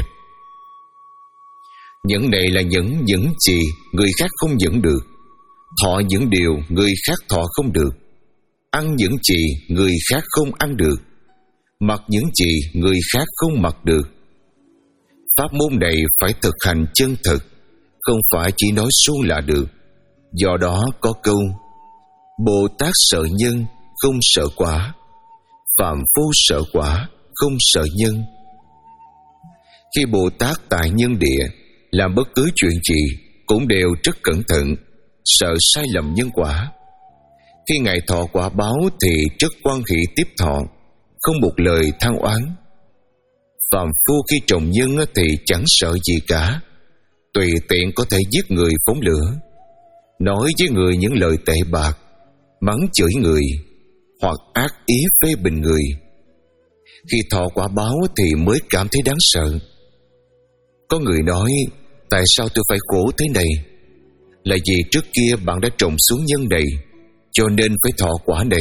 Nhẫn này là nhẫn những gì người khác không nhẫn được, thọ những điều người khác thọ không được, ăn những gì người khác không ăn được, mặc những gì người khác không mặc được. Pháp môn này phải thực hành chân thực, không phải chỉ nói suông là được. Do đó có câu: Bồ Tát sợ nhân, không sợ quả. Phạm phu sợ quả, không sợ nhân. Khi Bồ Tát tại nhân địa làm bất cứ chuyện gì cũng đều rất cẩn thận, sợ sai lầm nhân quả. Khi Ngài thọ quả báo thì rất hoan hỷ tiếp thọ, không một lời than oán. Phàm phu khi trồng nhân thì chẳng sợ gì cả, tùy tiện có thể giết người phóng lửa, nói với người những lời tệ bạc, mắng chửi người, hoặc ác ý phê bình người. Khi thọ quả báo thì mới cảm thấy đáng sợ. Có người nói: tại sao tôi phải khổ thế này? Là vì trước kia bạn đã trồng xuống nhân này, cho nên phải thọ quả này.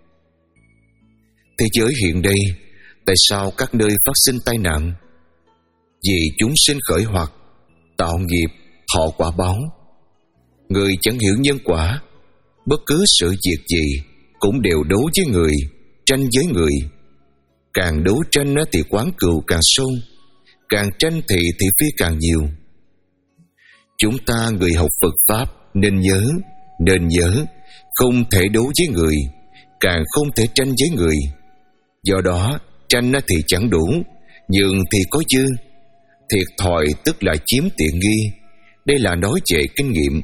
Thế giới hiện đây, tại sao các nơi phát sinh tai nạn? Vì chúng sinh khởi hoặc, tạo nghiệp, thọ quả báo. Người chẳng hiểu nhân quả, bất cứ sự việc gì cũng đều đấu với người, tranh với người. Càng đấu tranh thì quán cừu càng sâu, càng tranh thì thị phi càng nhiều. Chúng ta người học Phật Pháp nên nhớ, nên nhớ, không thể đấu với người, càng không thể tranh với người. Do đó, tranh thì chẳng đủ, nhường thì có dư. Thiệt thòi tức là chiếm tiện nghi. Đây là nói về kinh nghiệm.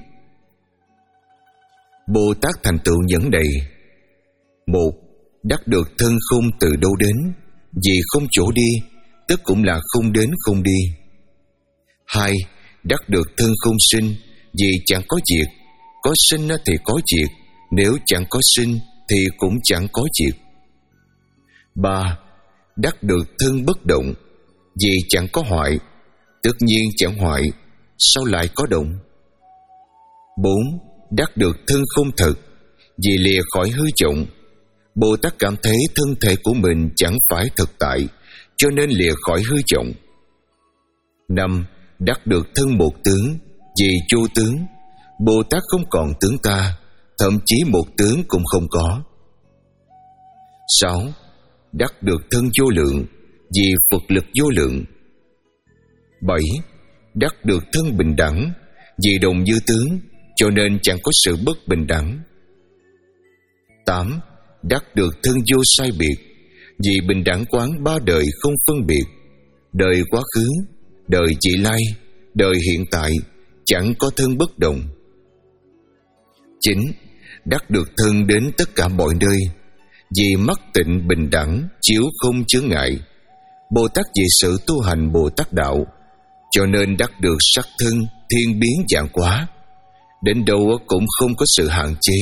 Bồ Tát thành tựu nhẫn đầy. Một, đắc được thân không từ đâu đến, vì không chỗ đi, tức cũng là không đến không đi. Hai, đắc được thân không sinh, vì chẳng có việc, có sinh thì có việc, nếu chẳng có sinh thì cũng chẳng có việc. Ba, đắc được thân bất động, vì chẳng có hoại, tất nhiên chẳng hoại, sao lại có động. Bốn, đắc được thân không thực, vì lìa khỏi hư vọng. Bồ Tát cảm thấy thân thể của mình chẳng phải thực tại, cho nên lìa khỏi hư vọng. Năm, đắc được thân một tướng, vì vô tướng. Bồ Tát không còn tướng ta, thậm chí một tướng cũng không có. Sáu, đắc được thân vô lượng, vì Phật lực vô lượng. Bảy, đắc được thân bình đẳng, vì đồng như tướng, cho nên chẳng có sự bất bình đẳng. Tám, đắc được thân vô sai biệt, vì bình đẳng quán ba đời không phân biệt. Đời quá khứ, đời vị lai, đời hiện tại, chẳng có thân bất động. Chín, đắc được thân đến tất cả mọi nơi, vì mắt tịnh bình đẳng, chiếu không chướng ngại. Bồ Tát vì sự tu hành Bồ Tát đạo, cho nên đắc được sắc thân thiên biến vạn hóa. đến đâu cũng không có sự hạn chế.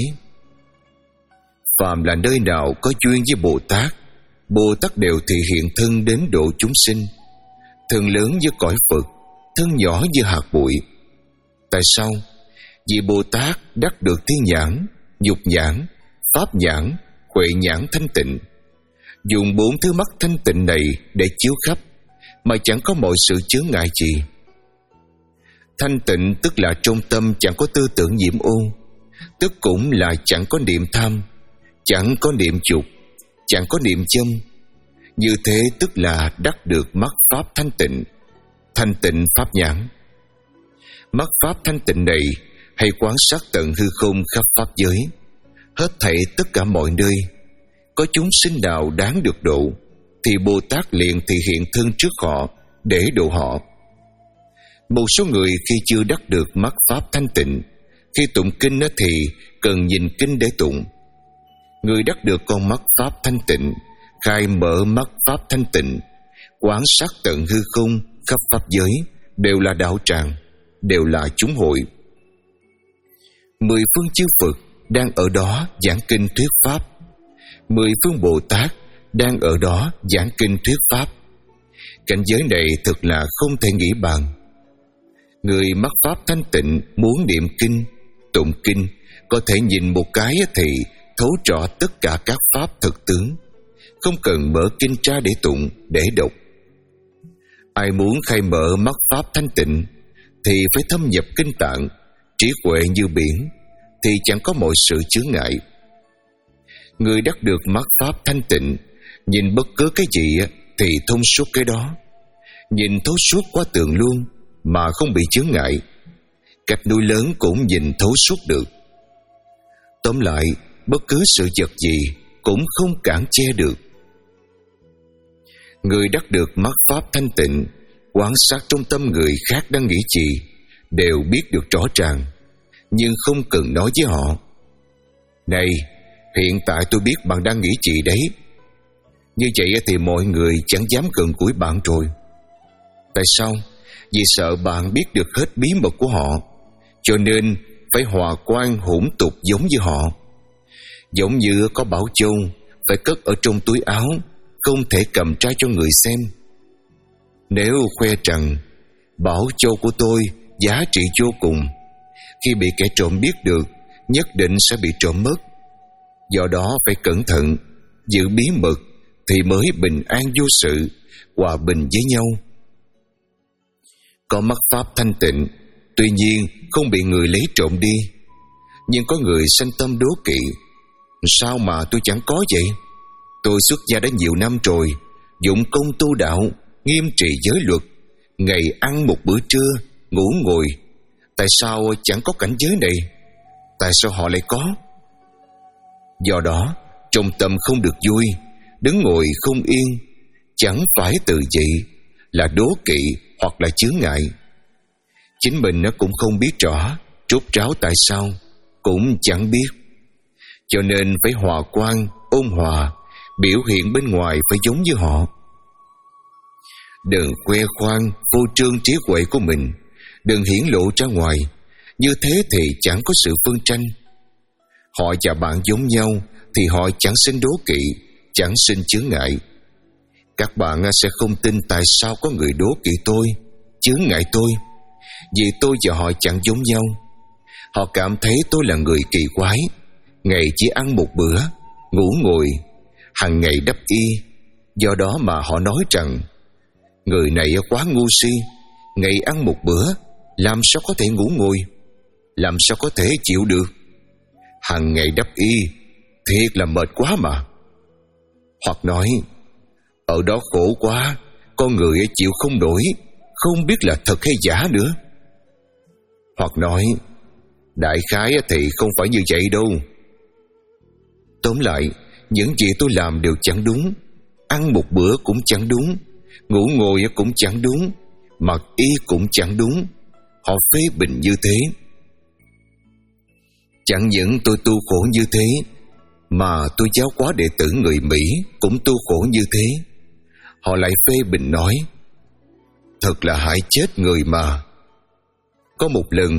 Phàm là nơi nào có duyên với Bồ Tát, Bồ Tát đều thị hiện thân đến độ chúng sinh. Thân lớn như cõi Phật, thân nhỏ như hạt bụi. Tại sao? Vì Bồ Tát đắc được thiên nhãn, dục nhãn, pháp nhãn, huệ nhãn thanh tịnh. Dùng bốn thứ mắt thanh tịnh này để chiếu khắp, mà chẳng có mọi sự chướng ngại gì. Thanh tịnh tức là trong tâm chẳng có tư tưởng nhiễm ô, tức cũng là chẳng có niệm tham, chẳng có niệm dục, chẳng có niệm châm. Như thế tức là đắc được mắc pháp thanh tịnh, thanh tịnh pháp nhãn. Mắc pháp thanh tịnh này hay quán sát tận hư không khắp pháp giới, hết thảy tất cả mọi nơi. Có chúng sinh nào đáng được độ, thì Bồ Tát liền thị hiện thân trước họ để độ họ. Một số người khi chưa đắc được mắc pháp thanh tịnh, khi tụng kinh thì cần nhìn kinh để tụng. Người đắc được con mắt pháp thanh tịnh, khai mở mắt pháp thanh tịnh, quán sát tận hư không khắp pháp giới, đều là đạo tràng, đều là chúng hội. Mười phương chư Phật đang ở đó giảng kinh thuyết pháp, mười phương Bồ Tát đang ở đó giảng kinh thuyết pháp. Cảnh giới này thật là không thể nghĩ bàn. Người mắc pháp thanh tịnh muốn niệm kinh, tụng kinh, có thể nhìn một cái thì thấu rõ tất cả các pháp thực tướng, không cần mở kinh ra để tụng, để đọc. Ai muốn khai mở mắt pháp thanh tịnh thì phải thâm nhập kinh tạng, trí huệ như biển, thì chẳng có mọi sự chướng ngại. Người đắc được mắt pháp thanh tịnh, nhìn bất cứ cái gì thì thông suốt cái đó, nhìn thấu suốt qua tường luôn mà không bị chướng ngại. Cách núi lớn cũng nhìn thấu suốt được. Tóm lại, bất cứ sự vật gì cũng không cản che được. Người đắc được mắt pháp thanh tịnh, quan sát trong tâm người khác đang nghĩ gì đều biết được rõ ràng, nhưng không cần nói với họ: "Này, hiện tại tôi biết bạn đang nghĩ gì đấy." Như vậy thì mọi người chẳng dám gần gũi bạn rồi. Tại sao? Vì sợ bạn biết được hết bí mật của họ, cho nên phải hòa quan hỗn tục giống như họ. Giống như có bảo châu phải cất ở trong túi áo, không thể cầm ra cho người xem. Nếu khoe rằng bảo châu của tôi giá trị vô cùng, khi bị kẻ trộm biết được, nhất định sẽ bị trộm mất. Do đó phải cẩn thận, giữ bí mật thì mới bình an vô sự, hòa bình với nhau. Có mắt pháp thanh tịnh, tuy nhiên không bị người lấy trộm đi, nhưng có người sanh tâm đố kỵ: "Sao mà tôi chẳng có vậy? Tôi xuất gia đã nhiều năm rồi, dụng công tu đạo, nghiêm trì giới luật, ngày ăn một bữa trưa, ngủ ngồi. Tại sao chẳng có cảnh giới này? Tại sao họ lại có?" Do đó, trong tâm không được vui, đứng ngồi không yên, chẳng phải từ vậy là đố kỵ hoặc là chướng ngại. Chính mình nó cũng không biết rõ rốt ráo tại sao, cũng chẳng biết. Cho nên phải hòa quan, ôn hòa, biểu hiện bên ngoài phải giống như họ. Đừng khoe khoang, phô trương trí huệ của mình, đừng hiển lộ ra ngoài. Như thế thì chẳng có sự phân tranh. Họ và bạn giống nhau thì họ chẳng sinh đố kỵ, chẳng sinh chướng ngại. Các bạn sẽ không tin tại sao có người đố kỵ tôi, chướng ngại tôi, vì tôi và họ chẳng giống nhau. Họ cảm thấy tôi là người kỳ quái, ngày chỉ ăn một bữa, ngủ ngồi, hàng ngày đắp y. Do đó mà họ nói rằng người này quá ngu si, ngày ăn một bữa, làm sao có thể ngủ ngồi, làm sao có thể chịu được. Hàng ngày đắp y, thiệt là mệt quá mà. Hoặc nói ở đó khổ quá, con người chịu không nổi, không biết là thật hay giả nữa. Hoặc nói đại khái thì không phải như vậy đâu. Tóm lại, những gì tôi làm đều chẳng đúng. Ăn một bữa cũng chẳng đúng, ngủ ngồi cũng chẳng đúng, mặc y cũng chẳng đúng. Họ phê bình như thế. Chẳng những tôi tu khổ như thế, mà tôi giáo hóa đệ tử người Mỹ cũng tu khổ như thế. Họ lại phê bình nói thật là hại chết người mà. Có một lần,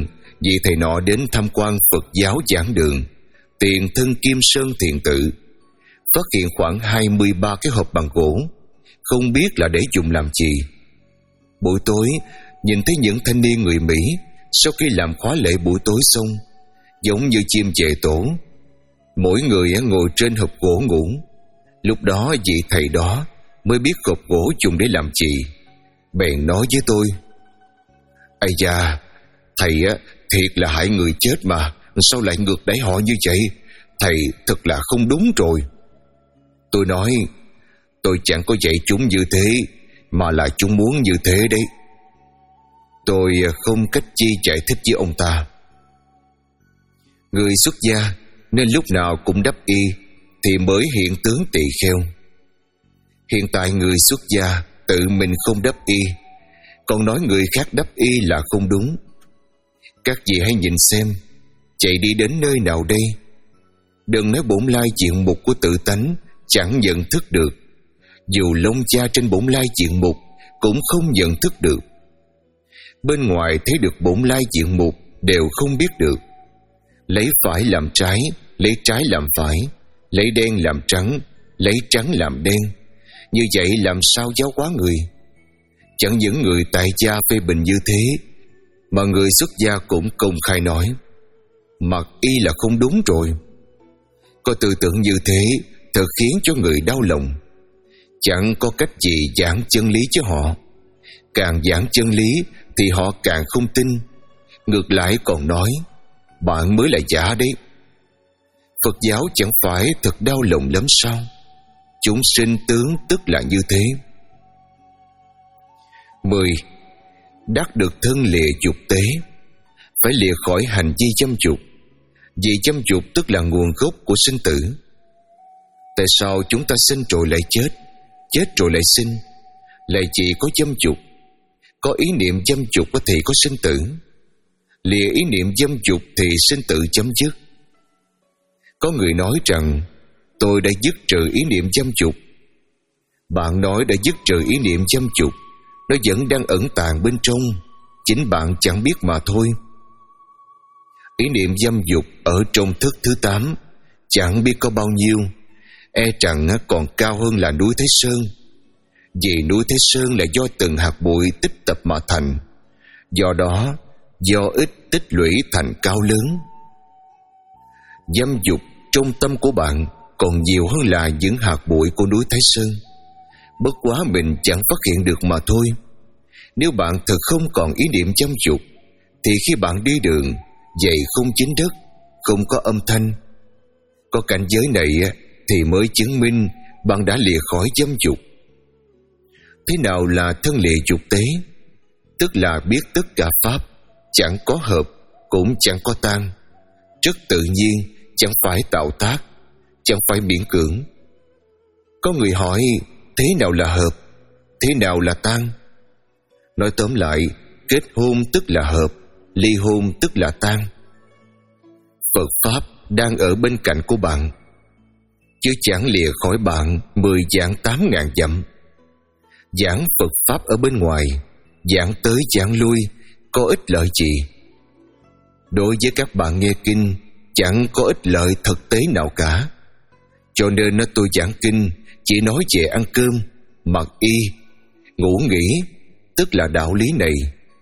Vị thầy nọ đến tham quan Phật giáo giảng đường tiền thân Kim Sơn Thiền Tự, phát hiện khoảng hai mươi ba cái hộp bằng gỗ, không biết là để dùng làm gì. Buổi tối nhìn thấy những thanh niên người Mỹ sau khi làm khóa lễ buổi tối xong, giống như chim về tổ, mỗi người ngồi trên hộp gỗ ngủ. Lúc đó vị thầy đó mới biết hộp gỗ dùng để làm gì, bèn nói với tôi: "Ây da, thầy á thiệt là hại người chết mà, sao lại ngược đãi họ như vậy? Thầy thật là không đúng rồi." Tôi nói: "Tôi chẳng có dạy chúng như thế, mà là chúng muốn như thế đấy." Tôi không cách chi giải thích với ông ta. Người xuất gia nên lúc nào cũng đắp y thì mới hiện tướng tỳ kheo. Hiện tại người xuất gia tự mình không đắp y, còn nói người khác đắp y là không đúng. Các vị hãy nhìn xem, chạy đi đến nơi nào đây? Đừng nói bổn lai diện mục của tự tánh chẳng nhận thức được, dù lông cha trên bổn lai diện mục cũng không nhận thức được. Bên ngoài thấy được bổn lai diện mục đều không biết được. Lấy phải làm trái, lấy trái làm phải, lấy đen làm trắng, lấy trắng làm đen. Như vậy làm sao giáo hóa người? Chẳng những người tại gia phê bình như thế, mà người xuất gia cũng công khai nói mặc y là không đúng rồi. Có tư tưởng như thế thật khiến cho người đau lòng. Chẳng có cách gì giảng chân lý cho họ. Càng giảng chân lý thì họ càng không tin, ngược lại còn nói bạn mới là giả đấy. Phật giáo chẳng phải thật đau lòng lắm sao? Chúng sinh tướng tức là như thế. Mười. Đắc được thân lìa dục tế. Phải lìa khỏi hành vi dâm dục, vì dâm dục tức là nguồn gốc của sinh tử. Tại sao chúng ta sinh rồi lại chết, chết rồi lại sinh? Lại chỉ có dâm dục. Có ý niệm dâm dục thì có sinh tử. Lìa ý niệm dâm dục thì sinh tử chấm dứt. Có người nói rằng tôi đã dứt trừ ý niệm dâm dục. Bạn nói đã dứt trừ ý niệm dâm dục, nó vẫn đang ẩn tàng bên trong, chính bạn chẳng biết mà thôi. Ý niệm dâm dục ở trong thức thứ tám chẳng biết có bao nhiêu, e rằng còn cao hơn là núi Thái Sơn. Vì núi Thái Sơn là do từng hạt bụi tích tập mà thành, do đó do ít tích lũy thành cao lớn. Dâm dục trong tâm của bạn còn nhiều hơn là những hạt bụi của núi Thái Sơn. Bất quá mình chẳng phát hiện được mà thôi. Nếu bạn thật không còn ý niệm dâm dục, thì khi bạn đi đường, giày không chín đất, không có âm thanh, có cảnh giới này thì mới chứng minh bạn đã lìa khỏi dâm dục. Thế nào là thân lìa dục tế? Tức là biết tất cả pháp chẳng có hợp cũng chẳng có tan, rất tự nhiên, chẳng phải tạo tác, chẳng phải miễn cưỡng. Có người hỏi thế nào là hợp, thế nào là tan? Nói tóm lại, kết hôn tức là hợp, ly hôn tức là tan. Phật Pháp đang ở bên cạnh của bạn, chứ chẳng lìa khỏi bạn mười vạn tám ngàn dặm. Giảng Phật Pháp ở bên ngoài, giảng tới giảng lui, có ích lợi gì? Đối với các bạn nghe kinh, chẳng có ích lợi thực tế nào cả. Cho nên tôi giảng kinh chỉ nói về ăn cơm, mặc y, ngủ nghỉ, tức là đạo lý này.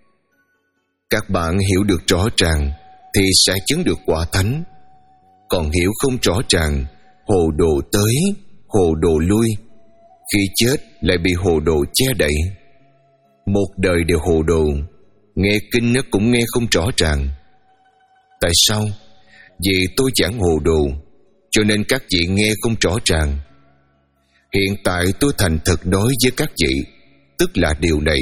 Các bạn hiểu được rõ ràng thì sẽ chứng được quả thánh. Còn hiểu không rõ ràng, hồ đồ tới, hồ đồ lui, khi chết lại bị hồ đồ che đậy. Một đời đều hồ đồ, nghe kinh nó cũng nghe không rõ ràng. Tại sao? Vì tôi chẳng hồ đồ, cho nên các vị nghe không rõ ràng. Hiện tại tôi thành thật nói với các vị, tức là điều này.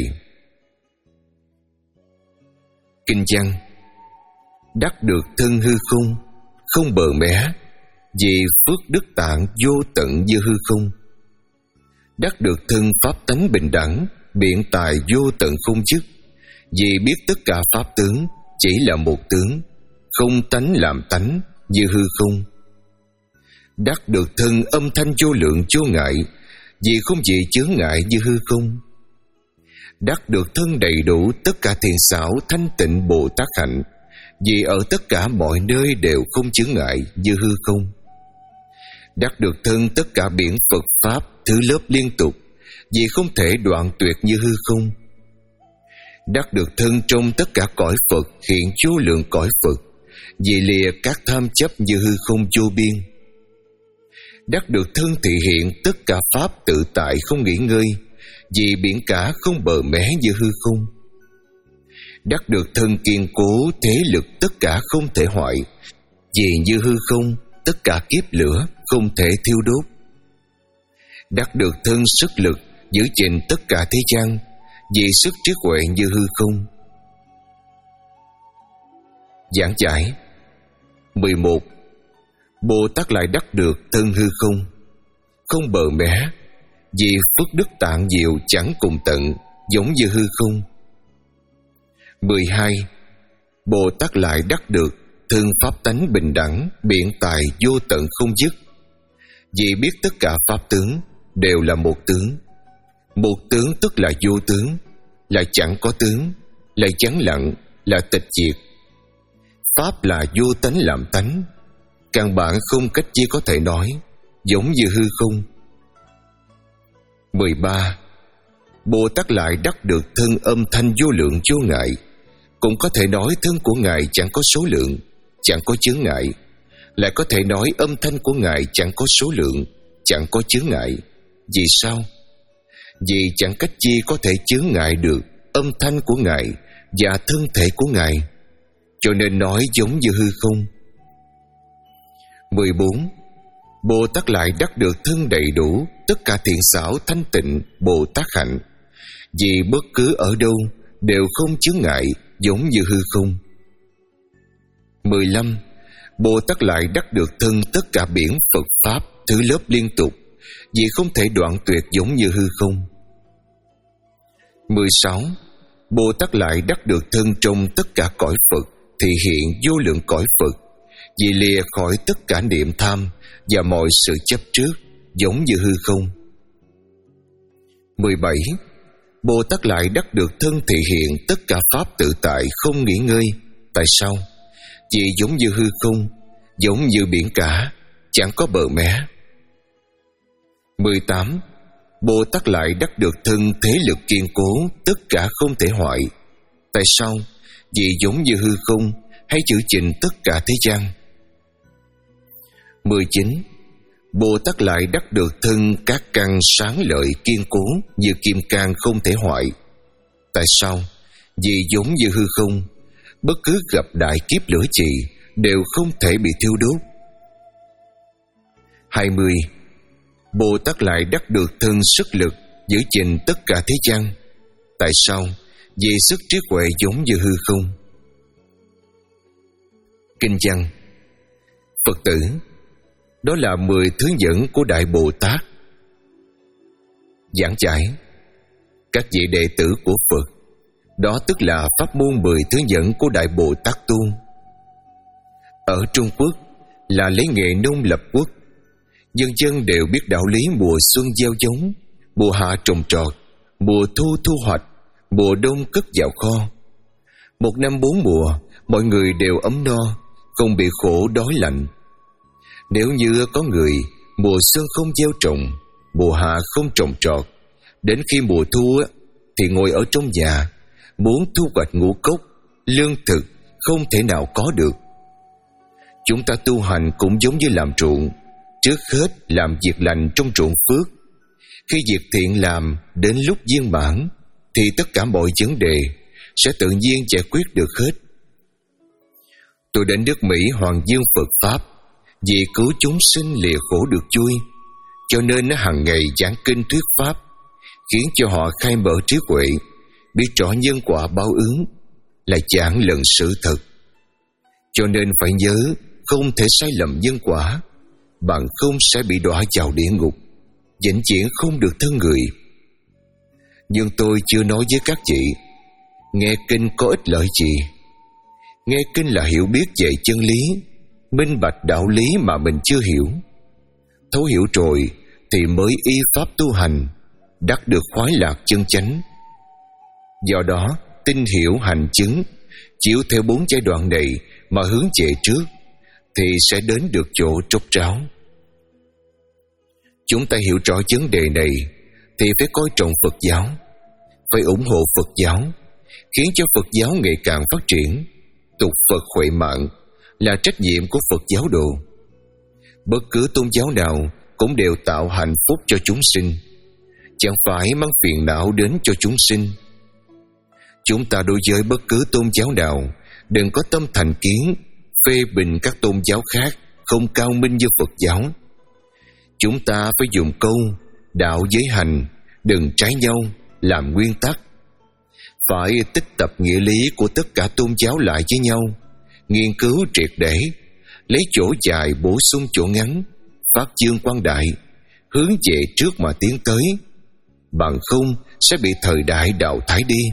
Kinh văn: đắc được thân hư không, không bờ mé, vì phước đức tạng vô tận như hư không. Đắc được thân pháp tánh bình đẳng, biện tài vô tận không dứt, vì biết tất cả pháp tướng chỉ là một tướng, không tánh làm tánh như hư không. Đắc được thân âm thanh vô lượng vô ngại, vì không gì chướng ngại như hư không. Đắc được thân đầy đủ tất cả thiện xảo thanh tịnh Bồ Tát hạnh, vì ở tất cả mọi nơi đều không chướng ngại như hư không. Đắc được thân tất cả biển Phật Pháp thứ lớp liên tục, vì không thể đoạn tuyệt như hư không. Đắc được thân trong tất cả cõi Phật hiện vô lượng cõi Phật, vì lìa các tham chấp như hư không vô biên. Đắc được thân thị hiện tất cả Pháp tự tại không nghỉ ngơi, vì biển cả không bờ mé như hư không. Đắc được thân kiên cố thế lực tất cả không thể hoại, vì như hư không tất cả kiếp lửa không thể thiêu đốt. Đắc được thân sức lực giữ gìn tất cả thế gian, vì sức trí huệ như hư không. Giảng giải mười một. Bồ Tát lại đắc được thân hư không, không bờ mé, vì phước đức tạng diệu chẳng cùng tận, giống như hư không. mười hai. Bồ Tát lại đắc được thân pháp tánh bình đẳng, biện tài vô tận không dứt, vì biết tất cả pháp tướng đều là một tướng. Một tướng tức là vô tướng, là chẳng có tướng, là vắng lặng, là tịch diệt. Pháp là vô tánh làm tánh, căn bản không cách chi có thể nói, giống như hư không. mười ba. Bồ Tát lại đắc được thân âm thanh vô lượng vô ngại, cũng có thể nói thân của Ngài chẳng có số lượng, chẳng có chướng ngại, lại có thể nói âm thanh của Ngài chẳng có số lượng, chẳng có chướng ngại. Vì sao? Vì chẳng cách chi có thể chướng ngại được âm thanh của Ngài và thân thể của Ngài, cho nên nói giống như hư không. mười bốn. Bồ Tát lại đắc được thân đầy đủ tất cả thiện xảo thanh tịnh Bồ Tát hạnh, vì bất cứ ở đâu đều không chướng ngại, giống như hư không. mười lăm. Bồ Tát lại đắc được thân tất cả biển Phật Pháp thứ lớp liên tục, vì không thể đoạn tuyệt, giống như hư không. mười sáu. Bồ Tát lại đắc được thân trong tất cả cõi Phật thị hiện vô lượng cõi Phật, vì lìa khỏi tất cả niệm tham và mọi sự chấp trước, giống như hư không. mười bảy. Bồ Tát lại đắc được thân thị hiện tất cả Pháp tự tại không nghỉ ngơi. Tại sao? Vì giống như hư không, giống như biển cả, chẳng có bờ mé. mười tám. Bồ Tát lại đắc được thân thế lực kiên cố tất cả không thể hoại. Tại sao? Vì giống như hư không, hay giữ gìn tất cả thế gian. mười chín. Bồ Tát lại đắc được thân các căn sáng lợi kiên cố như kim cang không thể hoại. Tại sao? Vì giống như hư không, bất cứ gặp đại kiếp lửa trì đều không thể bị thiêu đốt. hai mươi. Bồ Tát lại đắc được thân sức lực giữ gìn tất cả thế gian. Tại sao? Vì sức trí huệ giống như hư không. Kinh văn. Phật tử, đó là mười thứ dẫn của Đại Bồ Tát. Giảng giải. Các vị đệ tử của Phật, đó tức là pháp môn mười thứ dẫn của Đại Bồ Tát Tôn. Ở Trung Quốc là lấy nghề nông lập quốc, dân dân đều biết đạo lý mùa xuân gieo giống, mùa hạ trồng trọt, mùa thu thu hoạch, mùa đông cất vào kho. Một năm bốn mùa, mọi người đều ấm no, không bị khổ đói lạnh. Nếu như có người mùa xuân không gieo trồng, mùa hạ không trồng trọt, đến khi mùa thu thì ngồi ở trong nhà, muốn thu hoạch ngũ cốc, lương thực không thể nào có được. Chúng ta tu hành cũng giống như làm ruộng, trước hết làm việc lành trong ruộng phước. Khi việc thiện làm đến lúc viên mãn thì tất cả mọi vấn đề sẽ tự nhiên giải quyết được hết. Tôi đến nước Mỹ Hoàng Dương Phật Pháp vì cứu chúng sinh lìa khổ được vui, cho nên nó hàng ngày giảng kinh thuyết pháp, khiến cho họ khai mở trí huệ, biết rõ nhân quả báo ứng là giảng lần sự thật. Cho nên phải nhớ không thể sai lầm nhân quả, bằng không sẽ bị đọa vào địa ngục, vĩnh viễn không được thân người. Nhưng tôi chưa nói với các chị, nghe kinh có ích lợi gì? Nghe kinh là hiểu biết về chân lý, minh bạch đạo lý mà mình chưa hiểu. Thấu hiểu rồi thì mới y pháp tu hành, đắc được khoái lạc chân chánh. Do đó, tin hiểu hành chứng chiếu theo bốn giai đoạn này mà hướng về trước, thì sẽ đến được chỗ tróc ráo. Chúng ta hiểu rõ vấn đề này thì phải coi trọng Phật giáo, phải ủng hộ Phật giáo, khiến cho Phật giáo ngày càng phát triển, tục Phật huệ mạng là trách nhiệm của Phật giáo đồ. Bất cứ tôn giáo nào cũng đều tạo hạnh phúc cho chúng sinh, chẳng phải mang phiền não đến cho chúng sinh. Chúng ta đối với bất cứ tôn giáo nào đừng có tâm thành kiến, phê bình các tôn giáo khác không cao minh như Phật giáo. Chúng ta phải dùng câu đạo giới hành, đừng trái nhau làm nguyên tắc. Phải tích tập nghĩa lý của tất cả tôn giáo lại với nhau, nghiên cứu triệt để, lấy chỗ dài bổ sung chỗ ngắn, phát dương quang đại, hướng về trước mà tiến tới. Bằng không sẽ bị thời đại đào thải đi.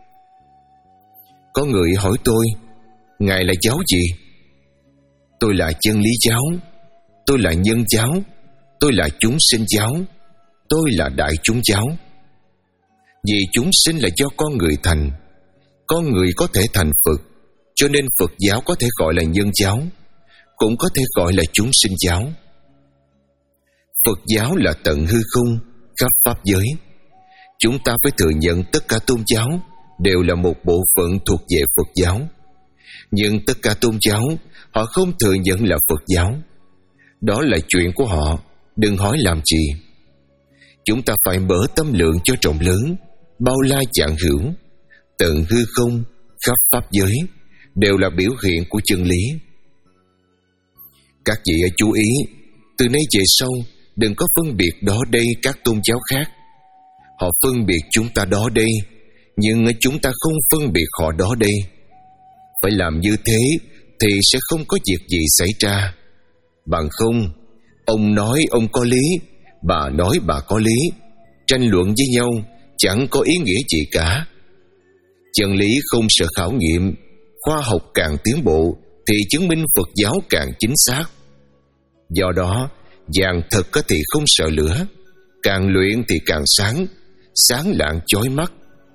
Có người hỏi tôi, Ngài là giáo gì? Tôi là chân lý giáo, tôi là nhân giáo, tôi là chúng sinh giáo, tôi là đại chúng giáo. Vì chúng sinh là do con người thành, con người có thể thành Phật, cho nên Phật giáo có thể gọi là nhân giáo, cũng có thể gọi là chúng sinh giáo. Phật giáo là tận hư không, khắp pháp giới. Chúng ta phải thừa nhận tất cả tôn giáo đều là một bộ phận thuộc về Phật giáo. Nhưng tất cả tôn giáo họ không thừa nhận là Phật giáo. Đó là chuyện của họ, đừng hỏi làm gì. Chúng ta phải mở tâm lượng cho rộng lớn, bao la vạn hữu. Tận hư không, khắp pháp giới đều là biểu hiện của chân lý. Các vị hãy chú ý, từ nay về sau đừng có phân biệt đó đây các tôn giáo khác. Họ phân biệt chúng ta đó đây, nhưng chúng ta không phân biệt họ đó đây. Phải làm như thế thì sẽ không có việc gì xảy ra. Bằng không, ông nói ông có lý, bà nói bà có lý, tranh luận với nhau chẳng có ý nghĩa gì cả. Chân lý không sợ khảo nghiệm, khoa học càng tiến bộ thì chứng minh Phật giáo càng chính xác. Do đó, vàng thật thì không sợ lửa, càng luyện thì càng sáng, sáng lạng chói mắt.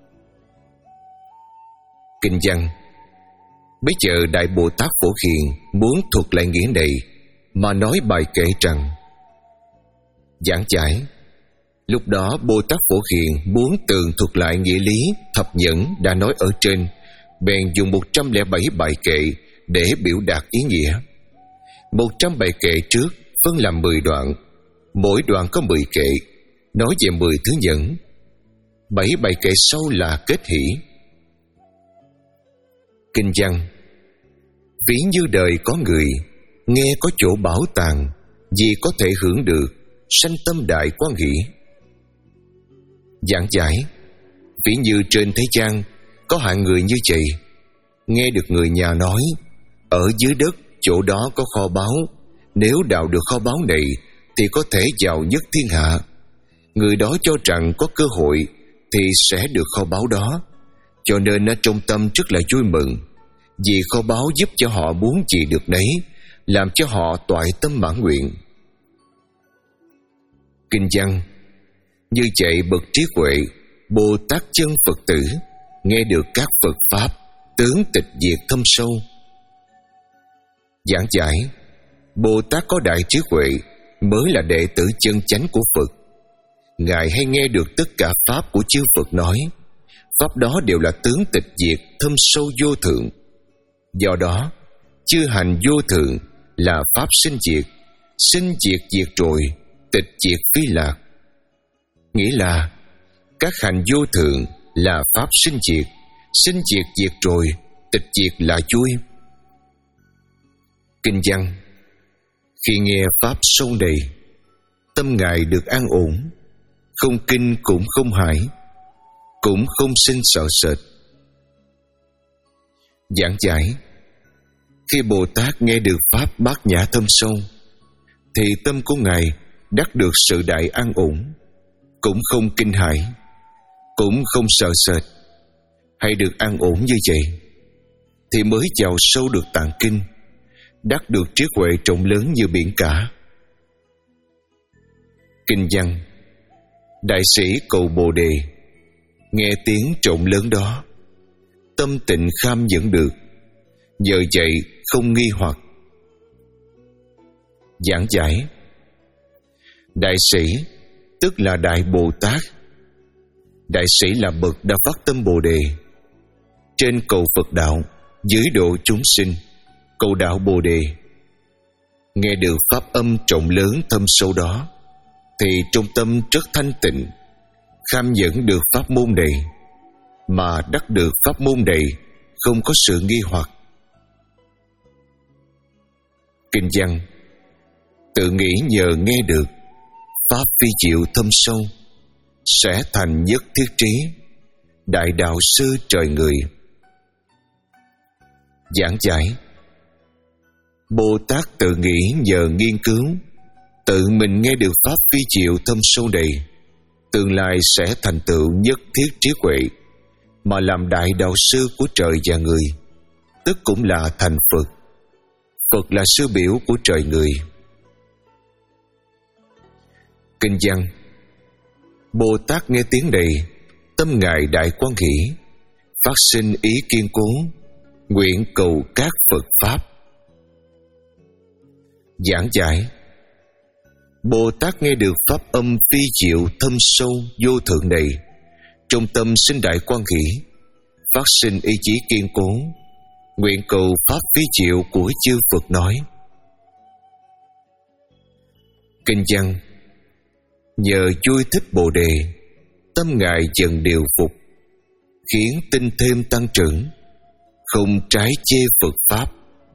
Kinh văn. Bây giờ Đại Bồ Tát Phổ Hiền muốn thuật lại nghĩa này mà nói bài kệ rằng: giảng giải. Lúc đó Bồ Tát Phổ Hiền muốn tường thuật lại nghĩa lý thập nhẫn đã nói ở trên, bèn dùng một trăm lẻ bảy bài kệ để biểu đạt ý nghĩa. Một trăm bài kệ trước phân làm mười đoạn, mỗi đoạn có mười kệ, nói về mười thứ nhẫn. Bảy bài kệ sau là kết hỷ. Kinh văn. Ví như đời có người nghe có chỗ bảo tàng, vì có thể hưởng được, sanh tâm đại quan hỷ. Giảng giải. Ví như trên thế gian có hạng người như vậy, nghe được người nhà nói ở dưới đất chỗ đó có kho báu, nếu đào được kho báu này thì có thể giàu nhất thiên hạ. Người đó cho rằng có cơ hội thì sẽ được kho báu đó, cho nên trong tâm rất là vui mừng, vì kho báu giúp cho họ muốn gì được nấy, làm cho họ toại tâm mãn nguyện. Kinh văn. Như vậy bậc trí huệ, Bồ Tát chân Phật tử nghe được các Phật pháp, tướng tịch diệt thâm sâu. Giảng giải. Bồ Tát có đại trí huệ mới là đệ tử chân chánh của Phật. Ngài hay nghe được tất cả pháp của chư Phật nói, pháp đó đều là tướng tịch diệt thâm sâu vô thượng. Do đó, chư hành vô thượng là pháp sinh diệt, sinh diệt diệt rồi, tịch diệt phi lạc. Nghĩa là các hành vô thượng là pháp sinh diệt, sinh diệt diệt rồi, tịch diệt là vui. Kinh văn. Khi nghe pháp sâu này, tâm Ngài được an ổn, không kinh cũng không hãi, cũng không sinh sợ sệt. Giảng giải. Khi Bồ Tát nghe được pháp bát nhã thâm sâu, thì tâm của Ngài đắc được sự đại an ổn, cũng không kinh hãi, cũng không sợ sệt. Hay được an ổn như vậy thì mới vào sâu được tạng kinh, đắc được trí huệ rộng lớn như biển cả. Kinh văn. Đại sĩ cầu Bồ Đề nghe tiếng rộng lớn đó, tâm tịnh kham dẫn được, nhờ vậy không nghi hoặc. Giảng giải: đại sĩ tức là Đại Bồ Tát. Đại sĩ là bậc đã phát tâm Bồ Đề, trên cầu Phật đạo, dưới độ chúng sinh, cầu đạo Bồ Đề. Nghe được pháp âm trọng lớn thâm sâu đó, thì trong tâm rất thanh tịnh, kham nhẫn được pháp môn này, mà đắc được pháp môn này không có sự nghi hoặc. Kinh văn: tự nghĩ nhờ nghe được pháp phi diệu thâm sâu, sẽ thành nhất thiết trí, đại đạo sư trời người. Giảng giải: Bồ Tát tự nghĩ nhờ nghiên cứu, tự mình nghe được pháp phi diệu thâm sâu này, tương lai sẽ thành tựu nhất thiết trí huệ, mà làm đại đạo sư của trời và người, tức cũng là thành Phật. Phật là sư biểu của trời người. Kinh văn: Bồ Tát nghe tiếng này, tâm Ngài đại quan hỷ, phát sinh ý kiên cố, nguyện cầu các Phật Pháp. Giảng giải: Bồ Tát nghe được pháp âm phi diệu thâm sâu vô thượng này, trong tâm sinh đại quan hỷ, phát sinh ý chí kiên cố, nguyện cầu pháp phi diệu của chư Phật nói. Kinh văn: nhờ vui thích Bồ Đề, tâm Ngài dần điều phục, khiến tinh thêm tăng trưởng, không trái chê Phật Pháp.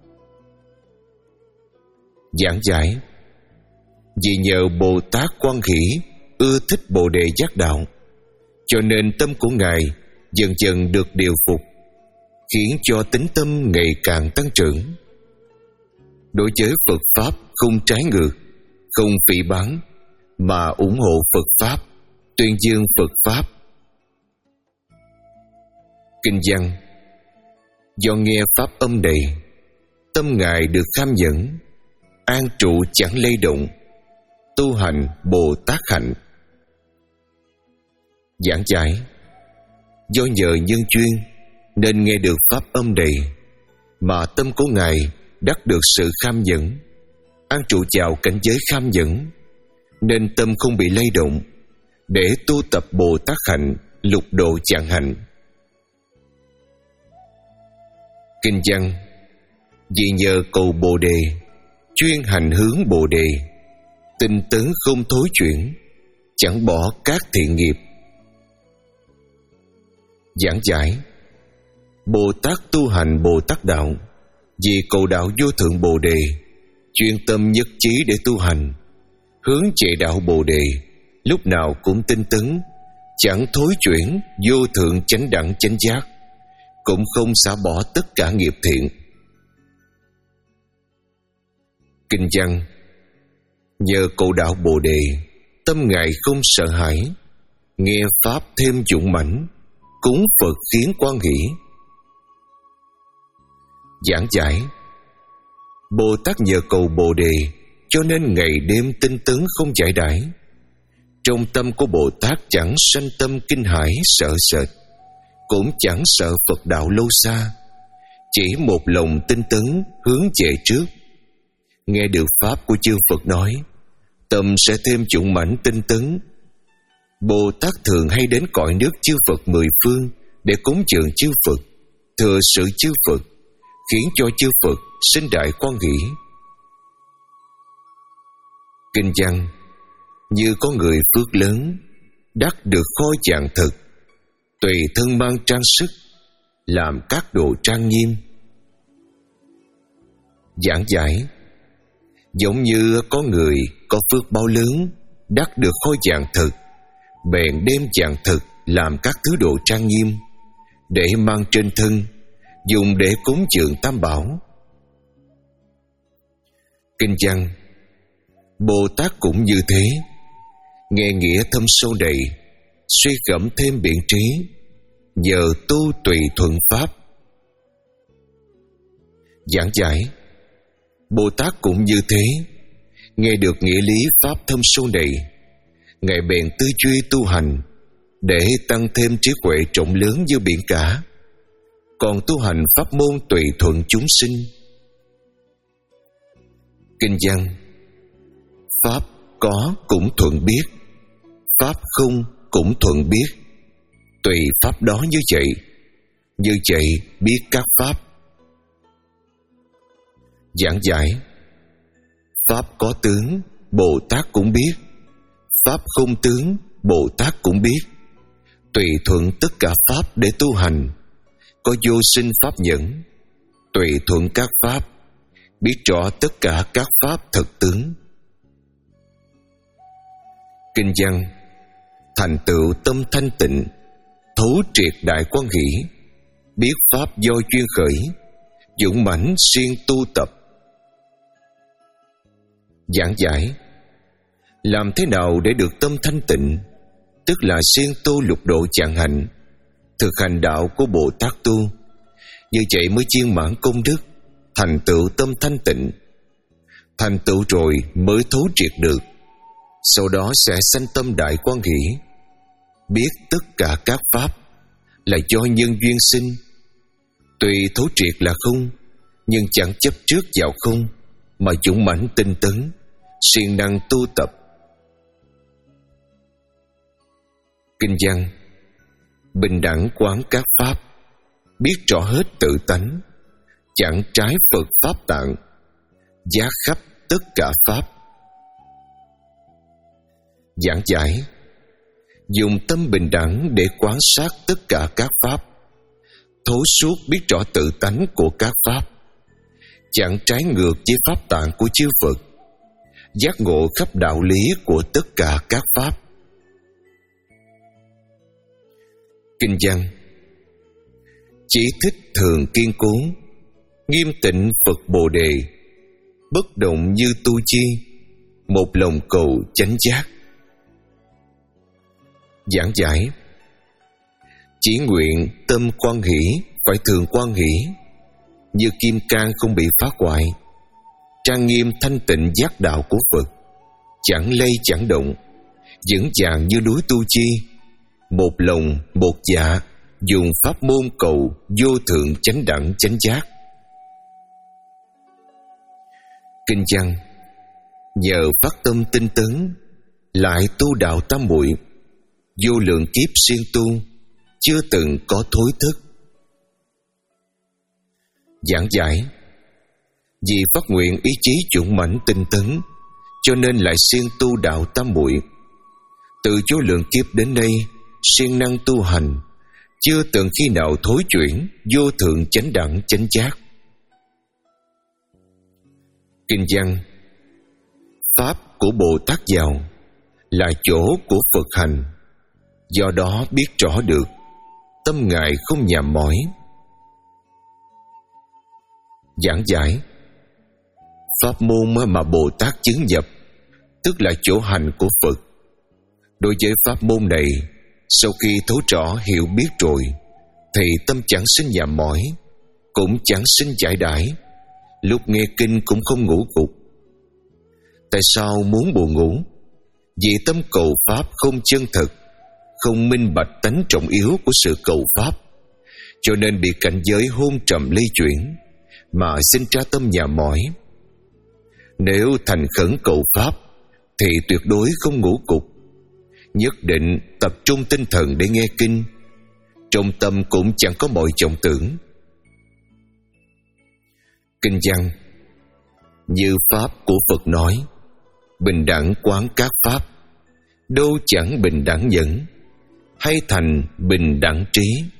Giảng giải: vì nhờ Bồ Tát quan hỷ ưa thích Bồ Đề giác đạo, cho nên tâm của Ngài dần dần được điều phục, khiến cho tính tâm ngày càng tăng trưởng. Đối với Phật Pháp không trái ngược, không phỉ báng, mà ủng hộ Phật Pháp, tuyên dương Phật Pháp. Kinh văn: do nghe pháp âm này, tâm Ngài được kham nhẫn, an trụ chẳng lay động, tu hành Bồ Tát hạnh. Giảng giải: do nhờ nhân duyên nên nghe được pháp âm này, mà tâm của Ngài đắc được sự kham nhẫn, an trụ vào cảnh giới kham nhẫn, nên tâm không bị lay động, để tu tập Bồ Tát hạnh, lục độ chạng hạnh. Kinh văn: vì nhờ cầu Bồ Đề, chuyên hành hướng Bồ Đề, tinh tấn không thối chuyển, chẳng bỏ các thiện nghiệp. Giảng giải: Bồ Tát tu hành Bồ Tát đạo, vì cầu đạo vô thượng Bồ Đề, chuyên tâm nhất trí để tu hành, hướng về đạo Bồ Đề, lúc nào cũng tinh tấn, chẳng thối chuyển, vô thượng chánh đẳng chánh giác, cũng không xả bỏ tất cả nghiệp thiện. Kinh văn: nhờ cầu đạo Bồ Đề, tâm Ngài không sợ hãi, nghe pháp thêm dũng mãnh, cúng Phật khiến quan hỷ. Giảng giải: Bồ Tát nhờ cầu Bồ Đề, cho nên ngày đêm tinh tấn không giải đãi. Trong tâm của Bồ Tát chẳng sanh tâm kinh hãi sợ sệt, cũng chẳng sợ Phật đạo lâu xa, chỉ một lòng tinh tấn hướng về trước. Nghe được pháp của chư Phật nói, tâm sẽ thêm dũng mãnh tinh tấn. Bồ Tát thường hay đến cõi nước chư Phật mười phương để cúng dường chư Phật, thừa sự chư Phật, khiến cho chư Phật sinh đại quan hỷ. Kinh văn: như có người phước lớn, đắc được khối vàng thực, tùy thân mang trang sức, làm các đồ trang nghiêm. Giảng giải: giống như có người có phước báo lớn, đắc được khối vàng thực, bèn đem vàng thực làm các thứ đồ trang nghiêm, để mang trên thân, dùng để cúng dường tam bảo. Kinh văn: Bồ Tát cũng như thế, nghe nghĩa thâm sâu đầy, suy gẫm thêm biện trí, nhờ tu tùy thuận pháp. Giảng giải: Bồ Tát cũng như thế, nghe được nghĩa lý pháp thâm sâu đầy, Ngài bèn tư duy tu hành, để tăng thêm trí huệ rộng lớn như biển cả, còn tu hành pháp môn tùy thuận chúng sinh. Kinh văn: pháp có cũng thuận biết, pháp không cũng thuận biết, tùy pháp đó như vậy, như vậy biết các pháp. Giảng giải: pháp có tướng, Bồ Tát cũng biết, pháp không tướng, Bồ Tát cũng biết, tùy thuận tất cả pháp để tu hành, có vô sinh pháp nhẫn, tùy thuận các pháp, biết rõ tất cả các pháp thực tướng. Kinh văn: thành tựu tâm thanh tịnh, thấu triệt đại quan hỷ, biết pháp do duyên khởi, dũng mãnh siêng tu tập. Giảng giải: làm thế nào để được tâm thanh tịnh, tức là siêng tu lục độ chạng hạnh, thực hành đạo của Bồ Tát tu, như vậy mới viên mãn công đức, thành tựu tâm thanh tịnh. Thành tựu rồi mới thấu triệt được, sau đó sẽ sanh tâm đại quan hỷ, biết tất cả các pháp là do nhân duyên sinh. Tuy thấu triệt là không, nhưng chẳng chấp trước vào không, mà dũng mãnh tinh tấn, siêng năng tu tập. Kinh văn: bình đẳng quán các pháp, biết rõ hết tự tánh, chẳng trái Phật pháp tạng, giác khắp tất cả pháp. Giảng giải: dùng tâm bình đẳng để quan sát tất cả các pháp, thấu suốt biết rõ tự tánh của các pháp, chẳng trái ngược với pháp tạng của chư Phật, giác ngộ khắp đạo lý của tất cả các pháp. Kinh văn: chỉ thích thường kiên cố, nghiêm tịnh Phật Bồ Đề, bất động như tu chi, một lòng cầu chánh giác. Giảng giải: chỉ nguyện tâm quan hỷ phải thường quan hỷ, như kim cang không bị phá hoại, trang nghiêm thanh tịnh giác đạo của Phật, chẳng lay chẳng động, vững vàng như núi tu chi, một lòng một dạ, dùng pháp môn cầu vô thượng chánh đẳng chánh giác. Kinh văn: nhờ phát tâm tinh tấn, lại tu đạo tam muội, vô lượng kiếp siêng tu, chưa từng có thối thức. Giảng giải: vì phát nguyện ý chí dũng mãnh tinh tấn, cho nên lại siêng tu đạo tam muội. Từ vô lượng kiếp đến nay, siêng năng tu hành, chưa từng khi nào thối chuyển vô thượng chánh đẳng chánh giác. Kinh văn: pháp của Bồ Tát vào là chỗ của Phật hành, do đó biết rõ được, tâm Ngài không nhàm mỏi. Giảng giải: pháp môn mà Bồ Tát chứng nhập, tức là chỗ hành của Phật. Đối với pháp môn này, sau khi thấu rõ hiểu biết rồi, thì tâm chẳng sinh nhàm mỏi, cũng chẳng sinh giải đãi, lúc nghe kinh cũng không ngủ gục. Tại sao muốn buồn ngủ? Vì tâm cầu pháp không chân thực, không minh bạch tánh trọng yếu của sự cầu pháp, cho nên bị cảnh giới hôn trầm lây chuyển, mà sinh ra tâm nhàm mỏi. Nếu thành khẩn cầu pháp, thì tuyệt đối không ngủ cục, nhất định tập trung tinh thần để nghe kinh, trong tâm cũng chẳng có mọi vọng tưởng. Kinh văn: như pháp của Phật nói, bình đẳng quán các pháp, đâu chẳng bình đẳng nhẫn, hay thành bình đẳng trí.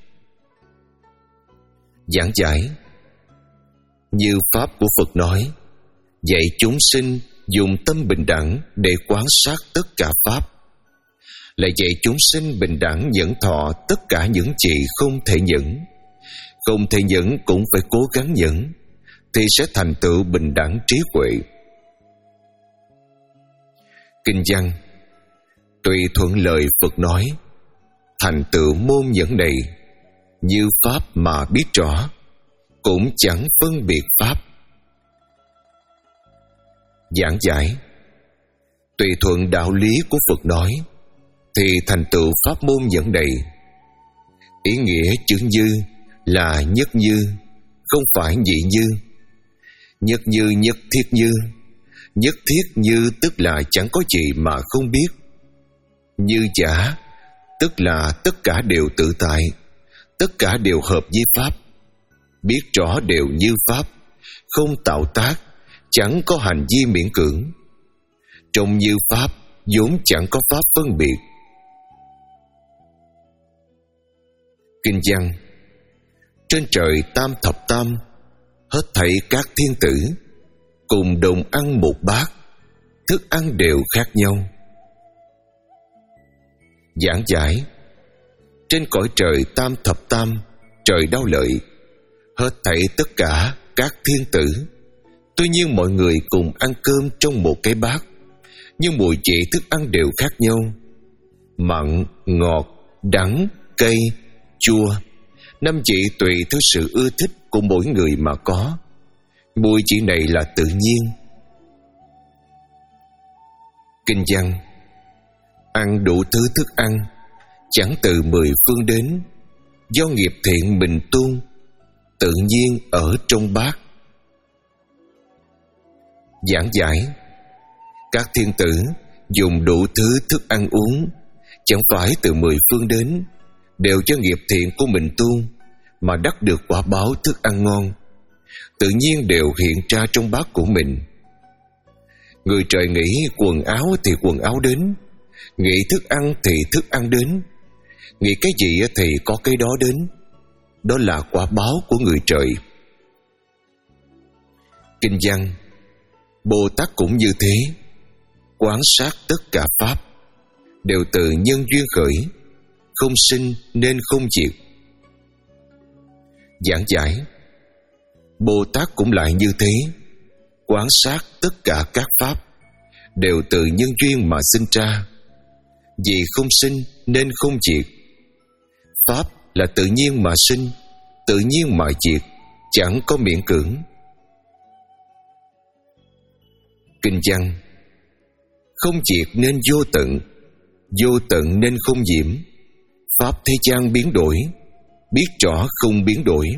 Giảng giải: như pháp của Phật nói, dạy chúng sinh dùng tâm bình đẳng để quan sát tất cả pháp, lại dạy chúng sinh bình đẳng nhẫn thọ tất cả những gì không thể nhẫn. Không thể nhẫn cũng phải cố gắng nhẫn, thì sẽ thành tựu bình đẳng trí huệ. Kinh văn: tùy thuận lời Phật nói, thành tựu môn nhẫn này, như pháp mà biết rõ, cũng chẳng phân biệt pháp. Giảng giải: tùy thuận đạo lý của Phật nói, thì thành tựu pháp môn nhẫn này. Ý nghĩa chữ như là nhất như, không phải nhị như. Nhất như, nhất thiết như. Nhất thiết như tức là chẳng có gì mà không biết. Như giả tức là tất cả đều tự tại, tất cả đều hợp với Pháp. Biết rõ đều như Pháp, không tạo tác, chẳng có hành vi miễn cưỡng. Trong như Pháp vốn chẳng có Pháp phân biệt. Kinh văn: trên trời tam thập tam, hết thảy các thiên tử cùng đồng ăn một bát, thức ăn đều khác nhau. Giảng giải: trên cõi trời tam thập tam, trời Đao Lợi, hết thảy tất cả các thiên tử, tuy nhiên mọi người cùng ăn cơm trong một cái bát, nhưng mùi vị thức ăn đều khác nhau. Mặn, ngọt, đắng, cay, chua, năm vị tùy theo sự ưa thích của mỗi người mà có. Mùi vị này là tự nhiên. Kinh văn: ăn đủ thứ thức ăn, chẳng từ mười phương đến, do nghiệp thiện mình tuôn, tự nhiên ở trong bát. Giảng giải: các thiên tử dùng đủ thứ thức ăn uống, chẳng phải từ mười phương đến, đều do nghiệp thiện của mình tuôn mà đắc được quả báo thức ăn ngon, tự nhiên đều hiện ra trong bát của mình. Người trời nghĩ quần áo thì quần áo đến, nghĩ thức ăn thì thức ăn đến, nghĩ cái gì thì có cái đó đến. Đó là quả báo của người trời. Kinh văn: Bồ Tát cũng như thế, quán sát tất cả Pháp đều từ nhân duyên khởi, không sinh nên không diệt. Giảng giải: Bồ Tát cũng lại như thế, quán sát tất cả các Pháp đều từ nhân duyên mà sinh ra, vì không sinh nên không diệt. Pháp là tự nhiên mà sinh, tự nhiên mà diệt, chẳng có miễn cưỡng. Kinh văn: không diệt nên vô tận, vô tận nên không diễm. Pháp thế gian biến đổi, biết rõ không biến đổi.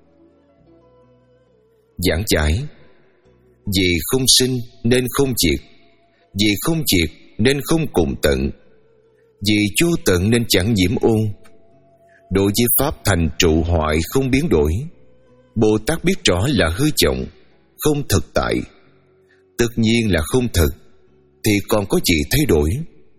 Giảng giải: vì không sinh nên không diệt, vì không diệt nên không cùng tận, vì vô tận nên chẳng nhiễm ô. Đối với Pháp thành trụ hoại không biến đổi, Bồ Tát biết rõ là hư vọng, không thực tại. Tất nhiên là không thực, thì còn có gì thay đổi?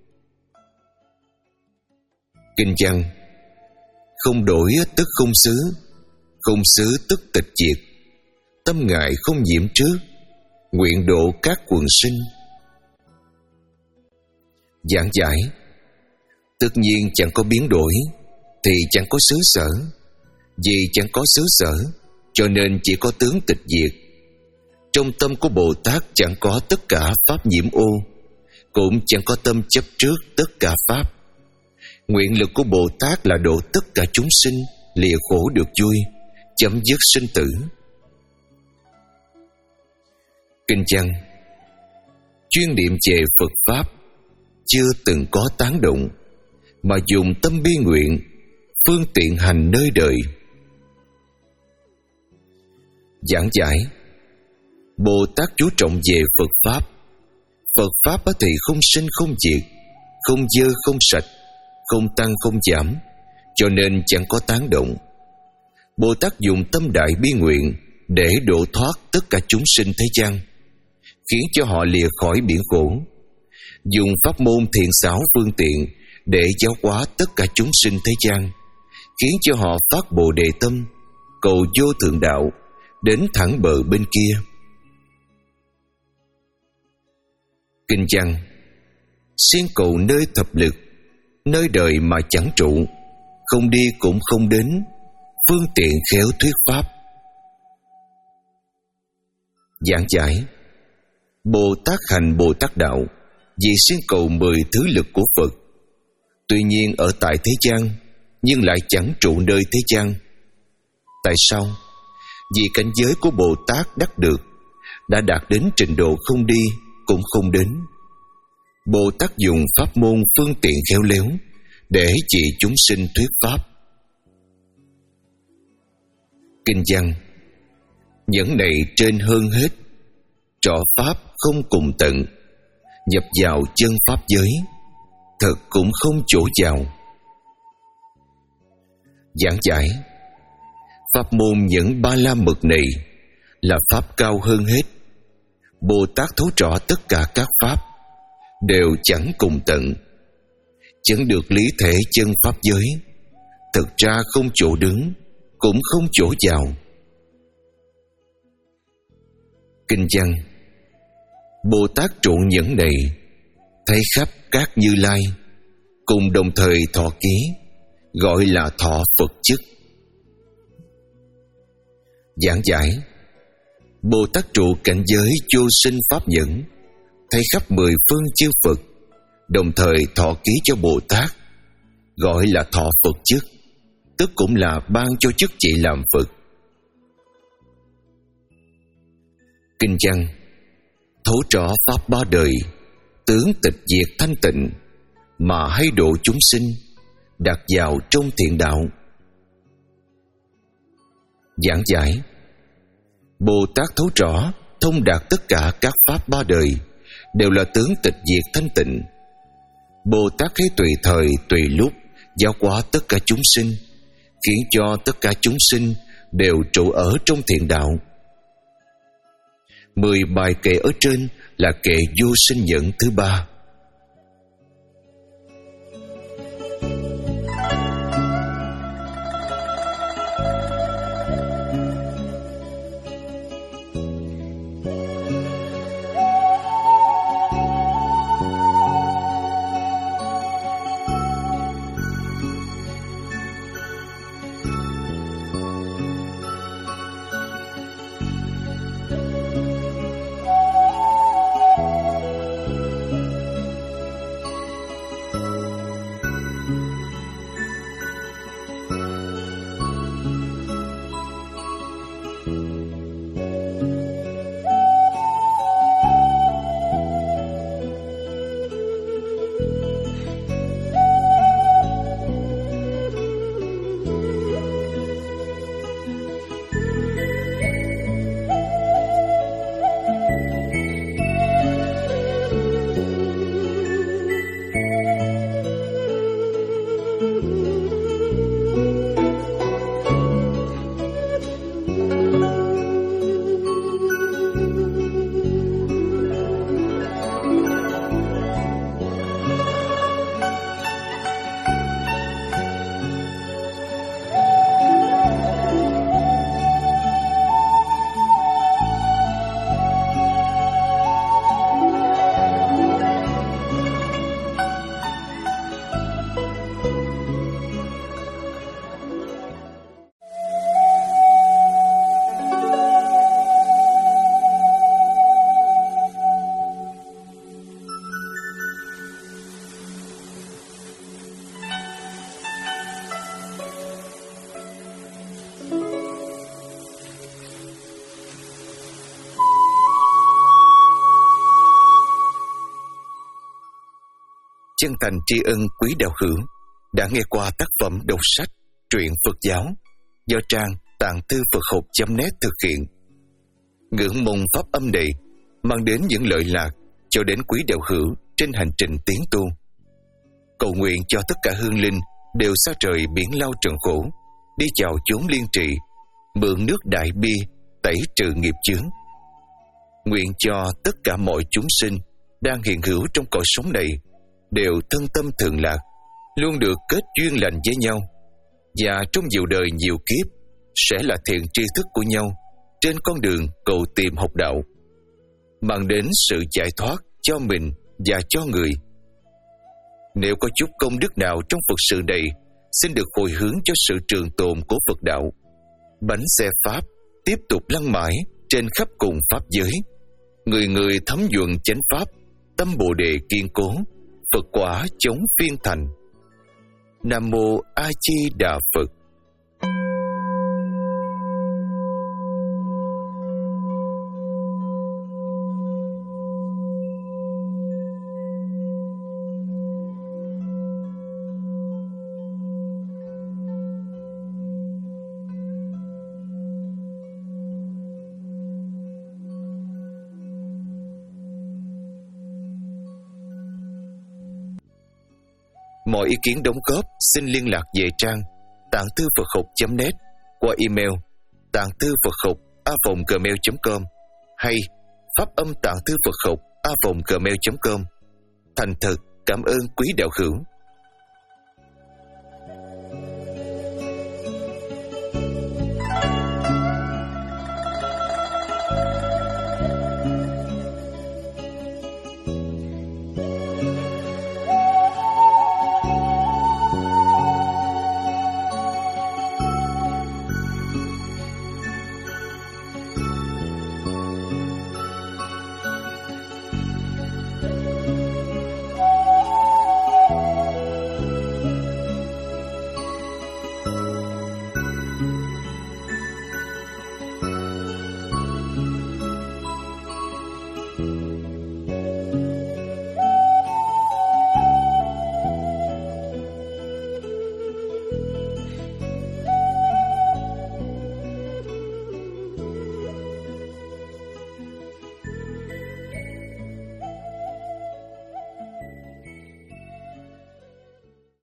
Kinh văn: không đổi tức không xứ, không xứ tức tịch diệt. Tâm ngại không nhiễm trước, nguyện độ các quần sinh. Giảng giải: tất nhiên chẳng có biến đổi, thì chẳng có xứ sở. Vì chẳng có xứ sở, cho nên chỉ có tướng tịch diệt. Trong tâm của Bồ Tát chẳng có tất cả Pháp nhiễm ô, cũng chẳng có tâm chấp trước tất cả Pháp. Nguyện lực của Bồ Tát là độ tất cả chúng sinh lìa khổ được vui, chấm dứt sinh tử. Kinh văn: chuyên niệm về Phật Pháp, chưa từng có tán động, mà dùng tâm bi nguyện, phương tiện hành nơi đời. Giảng giải: Bồ Tát chú trọng về Phật Pháp. Phật Pháp thì không sinh không diệt, không dơ không sạch, không tăng không giảm, cho nên chẳng có tán động. Bồ Tát dùng tâm đại bi nguyện để độ thoát tất cả chúng sinh thế gian, khiến cho họ lìa khỏi biển khổ. Dùng pháp môn thiện xảo phương tiện để giáo hóa tất cả chúng sinh thế gian, khiến cho họ phát Bồ Đề tâm, cầu vô thượng đạo, đến thẳng bờ bên kia. Kinh văn: siêng cầu nơi thập lực, nơi đời mà chẳng trụ, không đi cũng không đến, phương tiện khéo thuyết pháp. Giảng giải: Bồ Tát hành Bồ Tát đạo vì siêng cầu mười thứ lực của Phật. Tuy nhiên ở tại thế gian, nhưng lại chẳng trụ nơi thế gian. Tại sao? Vì cảnh giới của Bồ Tát đắc được đã đạt đến trình độ không đi cũng không đến. Bồ Tát dùng pháp môn phương tiện khéo léo để trị chúng sinh thuyết pháp. Kinh văn: nhẫn này trên hơn hết, trọ pháp không cùng tận, nhập vào chân pháp giới, thật cũng không chỗ vào. Giảng giải: pháp môn nhẫn ba la mật này là pháp cao hơn hết. Bồ Tát thấu rõ tất cả các pháp đều chẳng cùng tận, chẳng được lý thể chân pháp giới, thực ra không chỗ đứng, cũng không chỗ vào. Kinh văn: Bồ Tát trụ nhẫn này, thấy khắp các Như Lai, cùng đồng thời thọ ký, gọi là thọ Phật chức. Giảng giải: Bồ Tát trụ cảnh giới vô sinh pháp nhẫn, thấy khắp mười phương chư Phật, đồng thời thọ ký cho Bồ Tát, gọi là thọ Phật chức, tức cũng là ban cho chức trị làm Phật. Kinh văn: thấu rõ pháp ba đời, tướng tịch diệt thanh tịnh, mà hay độ chúng sinh, đặt vào trong thiện đạo. Giảng giải: Bồ Tát thấu rõ, thông đạt tất cả các pháp ba đời đều là tướng tịch diệt thanh tịnh. Bồ Tát hay tùy thời tùy lúc giáo hóa tất cả chúng sinh, khiến cho tất cả chúng sinh đều trụ ở trong thiện đạo. Mười bài kệ ở trên là kệ vô sinh nhẫn thứ ba. Chân thành tri ân quý đạo hữu đã nghe qua tác phẩm đọc sách truyện Phật giáo do trang tạng thư Phật học chấm net thực hiện. Ngưỡng mong pháp âm này mang đến những lợi lạc cho đến quý đạo hữu trên hành trình tiến tu. Cầu nguyện cho tất cả hương linh đều xa trời biển lao trần khổ, đi vào chốn liên trị, mượn nước đại bi tẩy trừ nghiệp chướng. Nguyện cho tất cả mọi chúng sinh đang hiện hữu trong cõi sống này đều thân tâm thường lạc, luôn được kết duyên lành với nhau, và trong nhiều đời nhiều kiếp sẽ là thiện tri thức của nhau trên con đường cầu tìm học đạo, mang đến sự giải thoát cho mình và cho người. Nếu có chút công đức nào trong Phật sự này, xin được hồi hướng cho sự trường tồn của Phật đạo. Bánh xe Pháp tiếp tục lăn mãi trên khắp cùng Pháp giới, người người thấm nhuận chánh Pháp, tâm Bồ Đề kiên cố, Phật quả chống phiên thành. Nam Mô A Di Đà Phật. Mọi ý kiến đóng góp xin liên lạc về trang tạng thư Phật học chấm net qua email tạng thư Phật học a vòng gmail chấm com hay pháp âm tạng thư Phật học a vòng gmail chấm com. Thành thật cảm ơn quý đạo hữu.